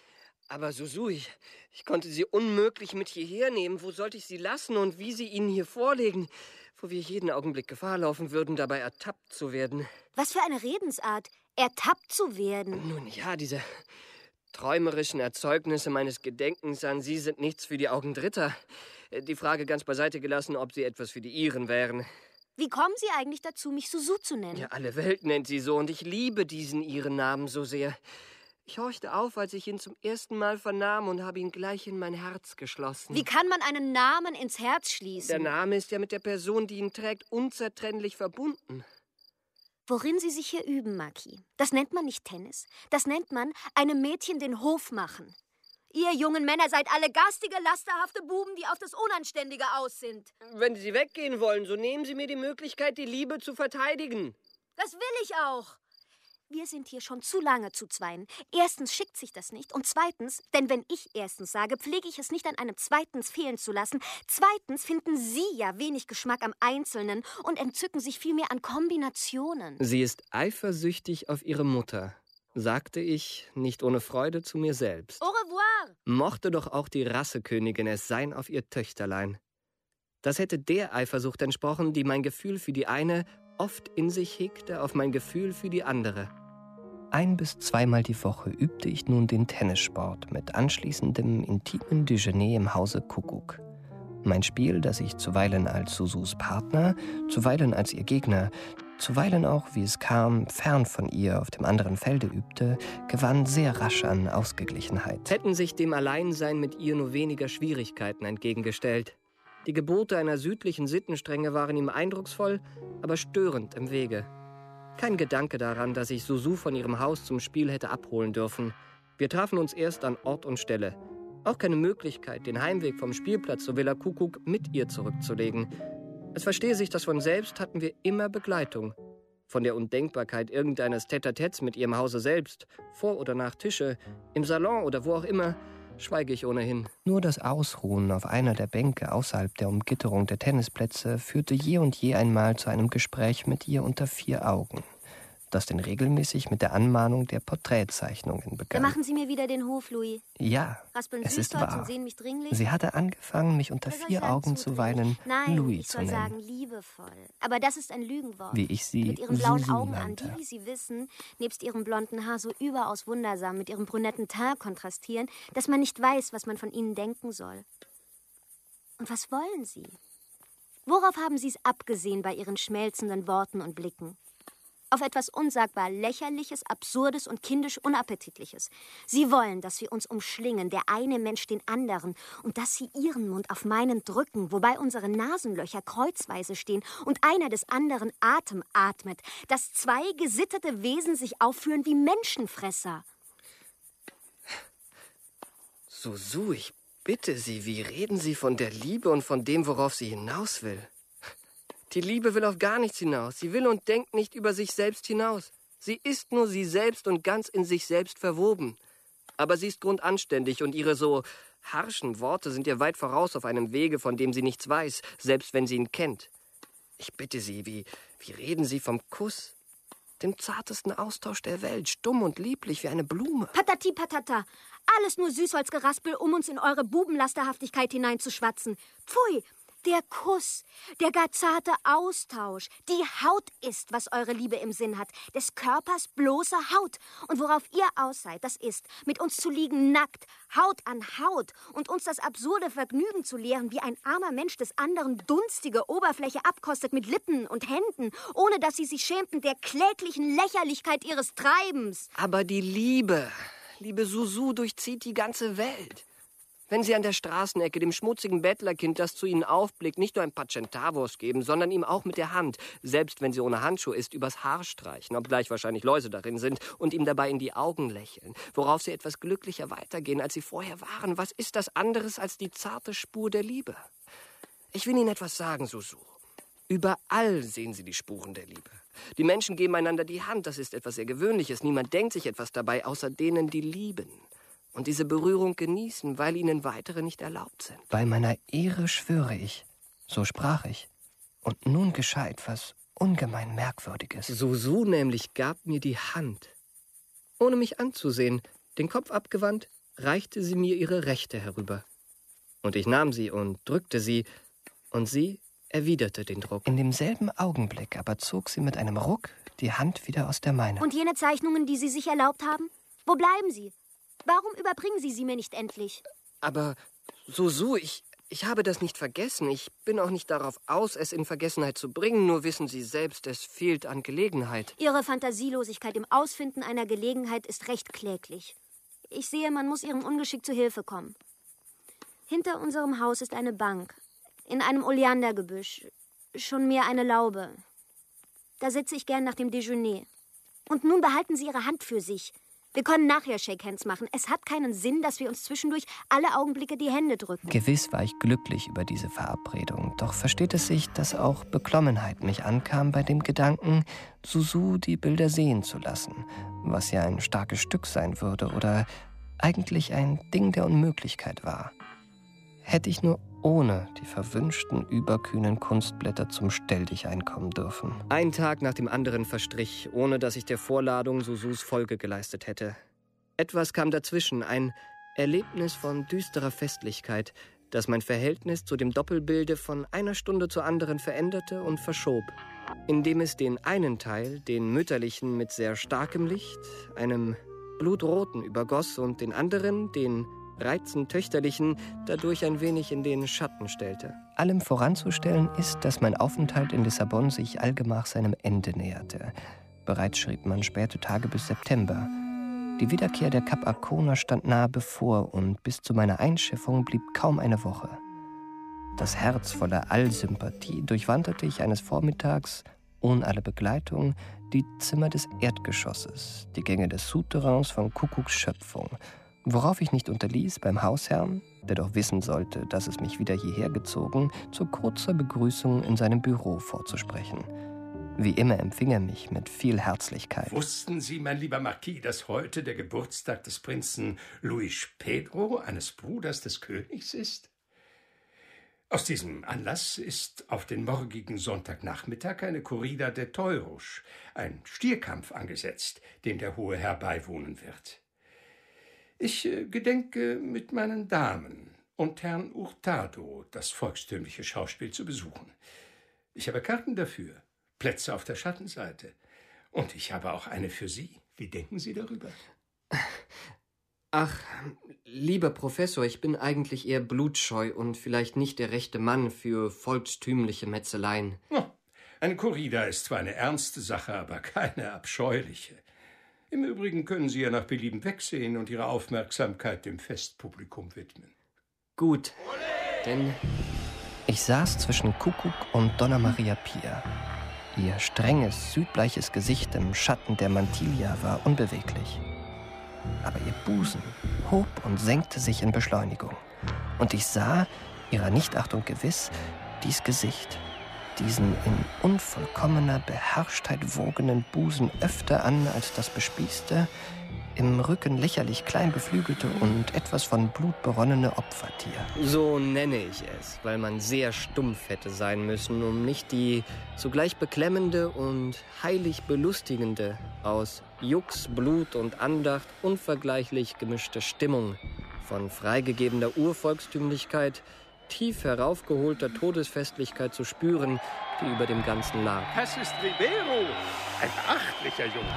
Aber Susu, ich konnte sie unmöglich mit hierher nehmen. Wo sollte ich sie lassen und wie sie Ihnen hier vorlegen, wo wir jeden Augenblick Gefahr laufen würden, dabei ertappt zu werden? Was für eine Redensart, ertappt zu werden. Nun ja, diese träumerischen Erzeugnisse meines Gedenkens an Sie sind nichts für die Augen Dritter. Die Frage ganz beiseite gelassen, ob sie etwas für die Ihren wären. Wie kommen Sie eigentlich dazu, mich Susu zu nennen? Ja, alle Welt nennt sie so und ich liebe diesen Ihren Namen so sehr. Ich horchte auf, als ich ihn zum ersten Mal vernahm und habe ihn gleich in mein Herz geschlossen. Wie kann man einen Namen ins Herz schließen? Der Name ist ja mit der Person, die ihn trägt, unzertrennlich verbunden. Worin Sie sich hier üben, Marquis. Das nennt man nicht Tennis. Das nennt man einem Mädchen den Hof machen. Ihr jungen Männer seid alle garstige, lasterhafte Buben, die auf das Unanständige aus sind. Wenn Sie weggehen wollen, so nehmen Sie mir die Möglichkeit, die Liebe zu verteidigen. Das will ich auch. Wir sind hier schon zu lange zu zweien. Erstens schickt sich das nicht und zweitens, denn wenn ich erstens sage, pflege ich es nicht an einem zweitens fehlen zu lassen. Zweitens finden Sie ja wenig Geschmack am Einzelnen und entzücken sich vielmehr an Kombinationen. Sie ist eifersüchtig auf ihre Mutter, sagte ich, nicht ohne Freude zu mir selbst. Au revoir! Mochte doch auch die Rassekönigin es sein auf ihr Töchterlein. Das hätte der Eifersucht entsprochen, die mein Gefühl für die eine oft in sich hegte, auf mein Gefühl für die andere. 1- bis 2-mal die Woche übte ich nun den Tennissport mit anschließendem intimen Déjeuner im Hause Kuckuck. Mein Spiel, das ich zuweilen als Susus Partner, zuweilen als ihr Gegner, zuweilen auch, wie es kam, fern von ihr auf dem anderen Felde übte, gewann sehr rasch an Ausgeglichenheit. Hätten sich dem Alleinsein mit ihr nur weniger Schwierigkeiten entgegengestellt. Die Gebote einer südlichen Sittenstrenge waren ihm eindrucksvoll, aber störend im Wege. Kein Gedanke daran, dass ich Susu von ihrem Haus zum Spiel hätte abholen dürfen. Wir trafen uns erst an Ort und Stelle. Auch keine Möglichkeit, den Heimweg vom Spielplatz zur Villa Kuckuck mit ihr zurückzulegen. Es verstehe sich das von selbst, hatten wir immer Begleitung. Von der Undenkbarkeit irgendeines Tête-à-Têtes mit ihrem Hause selbst, vor oder nach Tische, im Salon oder wo auch immer, schweige ich ohnehin. Nur das Ausruhen auf einer der Bänke außerhalb der Umgitterung der Tennisplätze führte je und je einmal zu einem Gespräch mit ihr unter 4 Augen, das denn regelmäßig mit der Anmahnung der Porträtzeichnungen begann. Da machen Sie mir wieder den Hof, Louis. Ja, Raspeln es ist Süßholz wahr. und sehen mich dringlich. Sie hatte angefangen, mich unter 4 Augen zuweilen Nein, Louis ich zu soll nennen, sagen liebevoll. Aber das ist ein Lügenwort. wie ich sie Mit ihren blauen Susu Augen nannte. an, die, wie Sie wissen, nebst ihrem blonden Haar so überaus wundersam mit ihrem brünetten Teint kontrastieren, dass man nicht weiß, was man von ihnen denken soll. Und was wollen Sie? Worauf haben Sie es abgesehen bei Ihren schmelzenden Worten und Blicken? Auf etwas unsagbar Lächerliches, Absurdes und kindisch Unappetitliches. Sie wollen, dass wir uns umschlingen, der eine Mensch den anderen, und dass sie ihren Mund auf meinen drücken, wobei unsere Nasenlöcher kreuzweise stehen und einer des anderen Atem atmet, dass zwei gesittete Wesen sich aufführen wie Menschenfresser. Susu, ich bitte Sie, wie reden Sie von der Liebe und von dem, worauf sie hinaus will? Die Liebe will auf gar nichts hinaus. Sie will und denkt nicht über sich selbst hinaus. Sie ist nur sie selbst und ganz in sich selbst verwoben. Aber sie ist grundanständig und ihre so harschen Worte sind ihr weit voraus auf einem Wege, von dem sie nichts weiß, selbst wenn sie ihn kennt. Ich bitte Sie, wie reden Sie vom Kuss? Dem zartesten Austausch der Welt, stumm und lieblich wie eine Blume. Patati patata. Alles nur Süßholzgeraspel, um uns in eure Bubenlasterhaftigkeit hineinzuschwatzen. Pfui! Der Kuss, der gar zarte Austausch, die Haut ist, was eure Liebe im Sinn hat, des Körpers bloße Haut. Und worauf ihr aus seid, das ist, mit uns zu liegen nackt, Haut an Haut und uns das absurde Vergnügen zu lehren, wie ein armer Mensch des anderen dunstige Oberfläche abkostet mit Lippen und Händen, ohne dass sie sich schämten der kläglichen Lächerlichkeit ihres Treibens. Aber die Liebe, liebe Susu, durchzieht die ganze Welt. Wenn Sie an der Straßenecke dem schmutzigen Bettlerkind, das zu Ihnen aufblickt, nicht nur ein paar Centavos geben, sondern ihm auch mit der Hand, selbst wenn sie ohne Handschuh ist, übers Haar streichen, obgleich wahrscheinlich Läuse darin sind, und ihm dabei in die Augen lächeln, worauf Sie etwas glücklicher weitergehen, als Sie vorher waren, was ist das anderes als die zarte Spur der Liebe? Ich will Ihnen etwas sagen, Susu. Überall sehen Sie die Spuren der Liebe. Die Menschen geben einander die Hand, das ist etwas sehr Gewöhnliches. Niemand denkt sich etwas dabei, außer denen, die lieben. Und diese Berührung genießen, weil ihnen weitere nicht erlaubt sind. Bei meiner Ehre schwöre ich, so sprach ich. Und nun geschah etwas ungemein Merkwürdiges. Susu nämlich gab mir die Hand. Ohne mich anzusehen, den Kopf abgewandt, reichte sie mir ihre rechte herüber. Und ich nahm sie und drückte sie, und sie erwiderte den Druck. In demselben Augenblick aber zog sie mit einem Ruck die Hand wieder aus der meinen. Und jene Zeichnungen, die Sie sich erlaubt haben? Wo bleiben sie? Warum überbringen Sie sie mir nicht endlich? Aber, Susu, ich habe das nicht vergessen. Ich bin auch nicht darauf aus, es in Vergessenheit zu bringen. Nur wissen Sie selbst, es fehlt an Gelegenheit. Ihre Fantasielosigkeit im Ausfinden einer Gelegenheit ist recht kläglich. Ich sehe, man muss Ihrem Ungeschick zu Hilfe kommen. Hinter unserem Haus ist eine Bank. In einem Oleandergebüsch. Schon mehr eine Laube. Da sitze ich gern nach dem Déjeuner. Und nun behalten Sie Ihre Hand für sich. Wir können nachher Shakehands machen. Es hat keinen Sinn, dass wir uns zwischendurch alle Augenblicke die Hände drücken. Gewiss war ich glücklich über diese Verabredung. Doch versteht es sich, dass auch Beklommenheit mich ankam bei dem Gedanken, Susu die Bilder sehen zu lassen, was ja ein starkes Stück sein würde oder eigentlich ein Ding der Unmöglichkeit war. Hätte ich nur ohne die verwünschten, überkühnen Kunstblätter zum Stelldichein kommen dürfen. Ein Tag nach dem anderen verstrich, ohne dass ich der Vorladung Susus Folge geleistet hätte. Etwas kam dazwischen, ein Erlebnis von düsterer Festlichkeit, das mein Verhältnis zu dem Doppelbilde von einer Stunde zur anderen veränderte und verschob, indem es den einen Teil, den mütterlichen mit sehr starkem Licht, einem blutroten übergoss und den anderen, den reizend töchterlichen, dadurch ein wenig in den Schatten stellte. Allem voranzustellen ist, dass mein Aufenthalt in Lissabon sich allgemach seinem Ende näherte. Bereits schrieb man späte Tage bis September. Die Wiederkehr der Kap Arkona stand nahe bevor und bis zu meiner Einschiffung blieb kaum eine Woche. Das Herz voller Allsympathie durchwanderte ich eines Vormittags, ohne alle Begleitung, die Zimmer des Erdgeschosses, die Gänge des Souterrains von Kuckucks Schöpfung, worauf ich nicht unterließ, beim Hausherrn, der doch wissen sollte, dass es mich wieder hierher gezogen, zu kurzer Begrüßung in seinem Büro vorzusprechen. Wie immer empfing er mich mit viel Herzlichkeit. Wussten Sie, mein lieber Marquis, dass heute der Geburtstag des Prinzen Luis Pedro, eines Bruders des Königs, ist? Aus diesem Anlass ist auf den morgigen Sonntagnachmittag eine Corrida de Toros, ein Stierkampf angesetzt, dem der hohe Herr beiwohnen wird. Ich gedenke, mit meinen Damen und Herrn Hurtado das volkstümliche Schauspiel zu besuchen. Ich habe Karten dafür, Plätze auf der Schattenseite. Und ich habe auch eine für Sie. Wie denken Sie darüber? Ach, lieber Professor, ich bin eigentlich eher blutscheu und vielleicht nicht der rechte Mann für volkstümliche Metzeleien. Ja, Eine Corrida ist zwar eine ernste Sache, aber keine abscheuliche. Im Übrigen können Sie ja nach Belieben wegsehen und Ihre Aufmerksamkeit dem Festpublikum widmen. Gut, denn ich saß zwischen Kuckuck und Donna Maria Pia. Ihr strenges, südbleiches Gesicht im Schatten der Mantilla war unbeweglich. Aber ihr Busen hob und senkte sich in Beschleunigung. Und ich sah, ihrer Nichtachtung gewiss, dies Gesicht, diesen in unvollkommener Beherrschtheit wogenden Busen öfter an als das bespießte, im Rücken lächerlich klein beflügelte und etwas von Blut beronnene Opfertier. So nenne ich es, weil man sehr stumpf hätte sein müssen, um nicht die zugleich beklemmende und heilig belustigende, aus Jux, Blut und Andacht unvergleichlich gemischte Stimmung von freigegebener Urvolkstümlichkeit, tief heraufgeholter Todesfestlichkeit zu spüren, die über dem Ganzen lag. Das ist Ribeiro, ein beachtlicher Junge.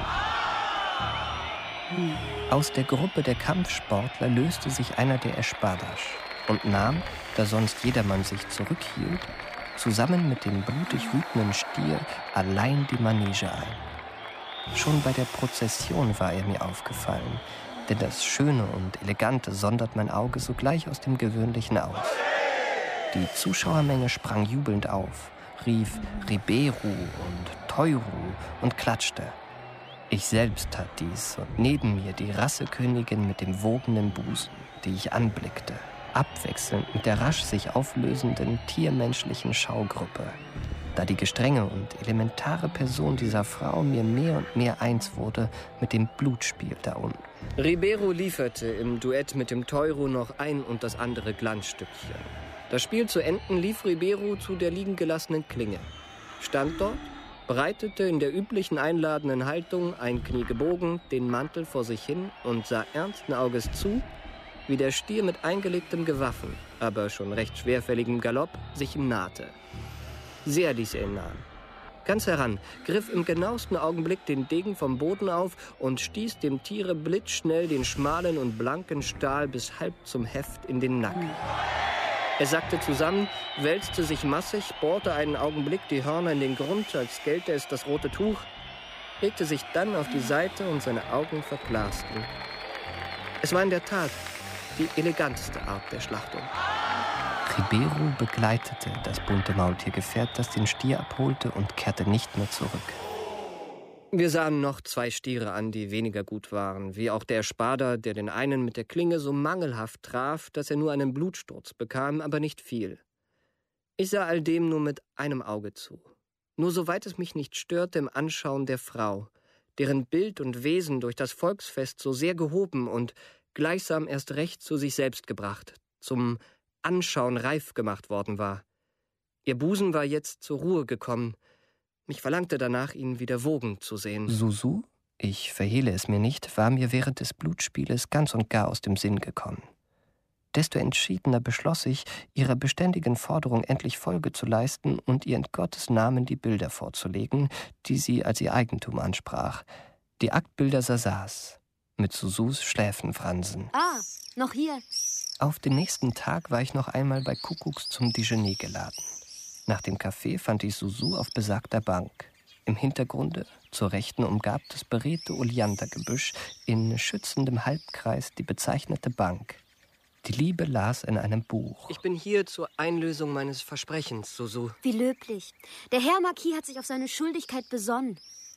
Aus der Gruppe der Kampfsportler löste sich einer der Espadas und nahm, da sonst jedermann sich zurückhielt, zusammen mit dem blutig wütenden Stier allein die Manege ein. Schon bei der Prozession war er mir aufgefallen, denn das Schöne und Elegante sondert mein Auge sogleich aus dem Gewöhnlichen aus. Die Zuschauermenge sprang jubelnd auf, rief Ribeiro und Teuro und klatschte. Ich selbst tat dies und neben mir die Rassekönigin mit dem wogenden Busen, die ich anblickte, abwechselnd mit der rasch sich auflösenden tiermenschlichen Schaugruppe, da die gestrenge und elementare Person dieser Frau mir mehr und mehr eins wurde mit dem Blutspiel da unten. Ribeiro lieferte im Duett mit dem Teuro noch ein und das andere Glanzstückchen. Das Spiel zu enden lief Ribeiro zu der liegen gelassenen Klinge, stand dort, breitete in der üblichen einladenden Haltung ein Knie gebogen, den Mantel vor sich hin und sah ernsten Auges zu, wie der Stier mit eingelegtem Gewaffen, aber schon recht schwerfälligem Galopp, sich ihm nahte. Sehr ließ er ihn nahen. Ganz heran, griff im genauesten Augenblick den Degen vom Boden auf und stieß dem Tiere blitzschnell den schmalen und blanken Stahl bis halb zum Heft in den Nacken. Er sackte zusammen, wälzte sich massig, bohrte einen Augenblick die Hörner in den Grund, als gelte es das rote Tuch, legte sich dann auf die Seite und seine Augen verglasten. Es war in der Tat die eleganteste Art der Schlachtung. Ribeiro begleitete das bunte Maultiergefährt, das den Stier abholte und kehrte nicht mehr zurück. Wir sahen noch 2 Stiere an, die weniger gut waren, wie auch der Espada, der den einen mit der Klinge so mangelhaft traf, dass er nur einen Blutsturz bekam, aber nicht viel. Ich sah all dem nur mit einem Auge zu. Nur soweit es mich nicht störte im Anschauen der Frau, deren Bild und Wesen durch das Volksfest so sehr gehoben und gleichsam erst recht zu sich selbst gebracht, zum Anschauen reif gemacht worden war. Ihr Busen war jetzt zur Ruhe gekommen. Ich verlangte danach, ihn wieder wogen zu sehen. Susu, ich verhehle es mir nicht, war mir während des Blutspieles ganz und gar aus dem Sinn gekommen. Desto entschiedener beschloss ich, ihrer beständigen Forderung endlich Folge zu leisten und ihr in Gottes Namen die Bilder vorzulegen, die sie als ihr Eigentum ansprach. Die Aktbilder Sasas mit Susus Schläfenfransen. Ah, noch hier. Auf den nächsten Tag war ich noch einmal bei Kuckucks zum Déjeuner geladen. Nach dem Kaffee fand ich Susu auf besagter Bank. Im Hintergrunde, zur Rechten, umgab das beredte Oleandergebüsch in schützendem Halbkreis die bezeichnete Bank. Die Liebe las in einem Buch. Ich bin hier zur Einlösung meines Versprechens, Susu. Wie löblich. Der Herr Marquis hat sich auf seine Schuldigkeit besonnen.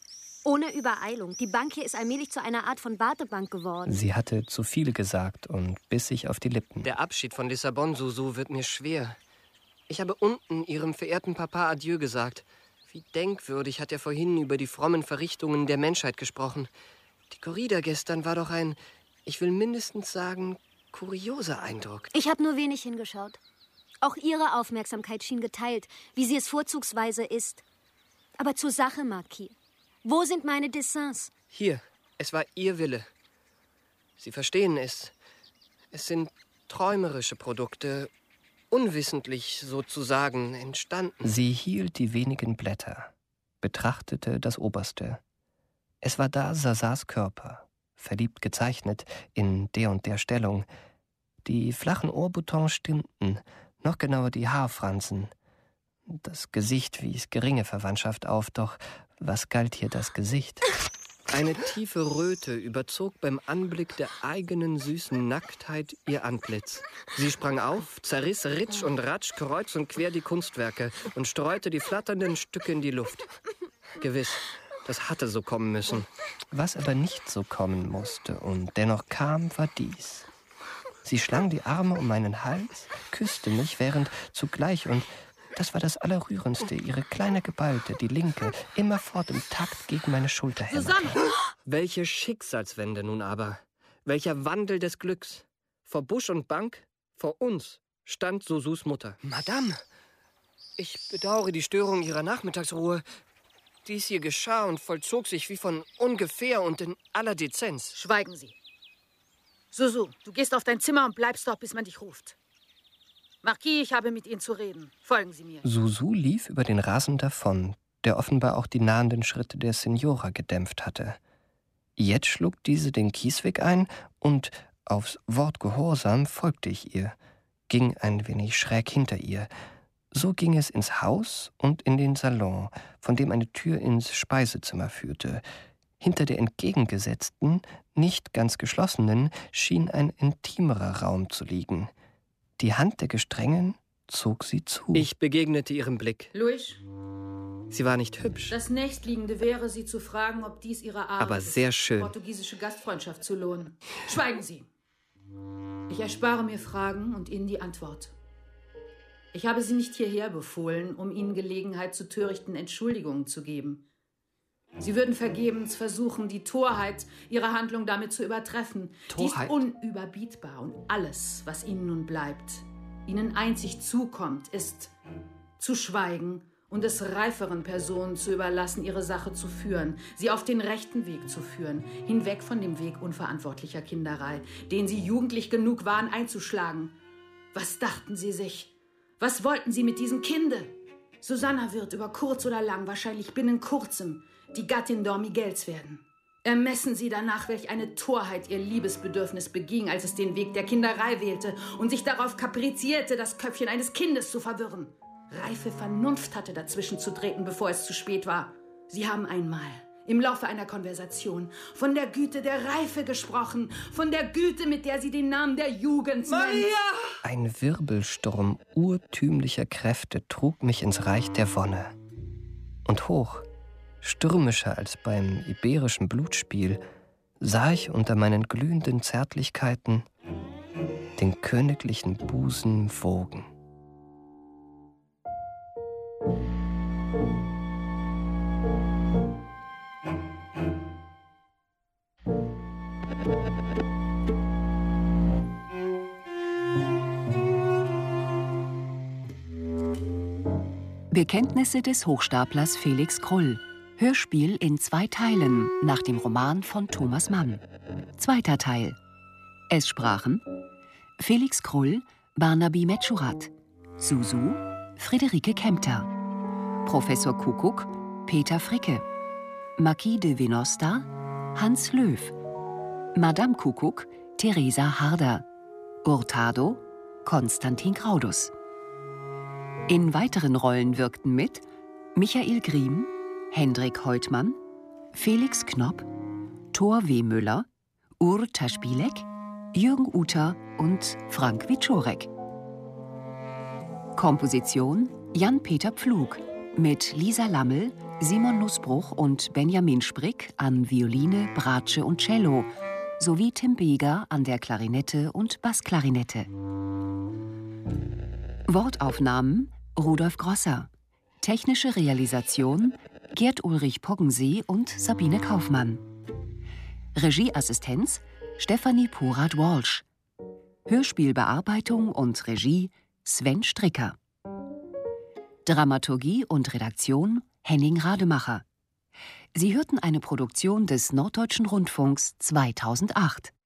Ohne Übereilung. Die Bank hier ist allmählich zu einer Art von Wartebank geworden. Sie hatte zu viel gesagt und biss sich auf die Lippen. Der Abschied von Lissabon, Susu, wird mir schwer. Ich habe unten Ihrem verehrten Papa Adieu gesagt. Wie denkwürdig hat er vorhin über die frommen Verrichtungen der Menschheit gesprochen. Die Corrida gestern war doch ein, ich will mindestens sagen, kurioser Eindruck. Ich habe nur wenig hingeschaut. Auch Ihre Aufmerksamkeit schien geteilt, wie sie es vorzugsweise ist. Aber zur Sache, Marquis. Wo sind meine Dessins? Hier, es war Ihr Wille. Sie verstehen es. Es sind träumerische Produkte, unwissentlich sozusagen entstanden. Sie hielt die wenigen Blätter, betrachtete das Oberste. Es war da Sasas Körper, verliebt gezeichnet, in der und der Stellung. Die flachen Ohrboutons stimmten, noch genauer die Haarfransen. Das Gesicht wies geringe Verwandtschaft auf, doch was galt hier das Gesicht? Eine tiefe Röte überzog beim Anblick der eigenen süßen Nacktheit ihr Antlitz. Sie sprang auf, zerriss Ritsch und Ratsch kreuz und quer die Kunstwerke und streute die flatternden Stücke in die Luft. Gewiss, das hatte so kommen müssen. Was aber nicht so kommen musste und dennoch kam, war dies. Sie schlang die Arme um meinen Hals, küsste mich, während zugleich, und das war das Allerrührendste, ihre kleine Geballte, die linke, immerfort im Takt gegen meine Schulter hämmerte. Welche Schicksalswende nun aber, welcher Wandel des Glücks. Vor Busch und Bank, vor uns, stand Susus Mutter. Madame, ich bedauere die Störung Ihrer Nachmittagsruhe. Dies hier geschah und vollzog sich wie von ungefähr und in aller Dezenz. Schweigen Sie. Susu, du gehst auf dein Zimmer und bleibst dort, bis man dich ruft. Marquis, ich habe mit Ihnen zu reden. Folgen Sie mir. Susu lief über den Rasen davon, der offenbar auch die nahenden Schritte der Signora gedämpft hatte. Jetzt schlug diese den Kiesweg ein und aufs Wort Gehorsam folgte ich ihr, ging ein wenig schräg hinter ihr. So ging es ins Haus und in den Salon, von dem eine Tür ins Speisezimmer führte. Hinter der entgegengesetzten, nicht ganz geschlossenen, schien ein intimerer Raum zu liegen. Die Hand der Gestrengen zog sie zu. Ich begegnete ihrem Blick. Luis? Sie war nicht hübsch. Das Nächstliegende wäre, Sie zu fragen, ob dies Ihre Art aber sehr schön. Portugiesische Gastfreundschaft zu lohnen. Schweigen Sie! Ich erspare mir Fragen und Ihnen die Antwort. Ich habe Sie nicht hierher befohlen, um Ihnen Gelegenheit zu törichten Entschuldigungen zu geben. Sie würden vergebens versuchen, die Torheit Ihrer Handlung damit zu übertreffen. Torheit? Die ist unüberbietbar und alles, was Ihnen nun bleibt, Ihnen einzig zukommt, ist zu schweigen und es reiferen Personen zu überlassen, ihre Sache zu führen, sie auf den rechten Weg zu führen, hinweg von dem Weg unverantwortlicher Kinderei, den Sie jugendlich genug waren einzuschlagen. Was dachten Sie sich? Was wollten Sie mit diesem Kinde? Susanna wird über kurz oder lang, wahrscheinlich binnen kurzem, die Gattin Don Miguels werden. Ermessen Sie danach, welch eine Torheit ihr Liebesbedürfnis beging, als es den Weg der Kinderei wählte und sich darauf kaprizierte, das Köpfchen eines Kindes zu verwirren. Reife Vernunft hatte dazwischen zu treten, bevor es zu spät war. Sie haben einmal im Laufe einer Konversation von der Güte der Reife gesprochen, von der Güte, mit der sie den Namen der Jugend nennt. Ein Wirbelsturm urtümlicher Kräfte trug mich ins Reich der Wonne. Und hoch, stürmischer als beim iberischen Blutspiel, sah ich unter meinen glühenden Zärtlichkeiten den königlichen Busen wogen. Bekenntnisse des Hochstaplers Felix Krull. Hörspiel in 2 Teilen nach dem Roman von Thomas Mann. 2. Teil. Es sprachen Felix Krull, Barnaby Metschurat, Susu, Friederike Kempter, Professor Kuckuck, Peter Fricke, Marquis de Venosta, Hans Löw, Madame Kuckuck, Theresa Harder, Hurtado, Konstantin Graudus. In weiteren Rollen wirkten mit Michael Griem, Hendrik Heutmann, Felix Knopp, Thor W. Müller, Urta Spielek, Jürgen Uter und Frank Wiczorek. Komposition Jan-Peter Pflug mit Lisa Lammel, Simon Nussbruch und Benjamin Sprick an Violine, Bratsche und Cello sowie Tim Beger an der Klarinette und Bassklarinette. Wortaufnahmen Rudolf Grosser. Technische Realisation Gerd Ulrich Poggensee und Sabine Kaufmann. Regieassistenz Stefanie Porat-Walsh. Hörspielbearbeitung und Regie Sven Stricker. Dramaturgie und Redaktion Henning Rademacher. Sie hörten eine Produktion des Norddeutschen Rundfunks 2008.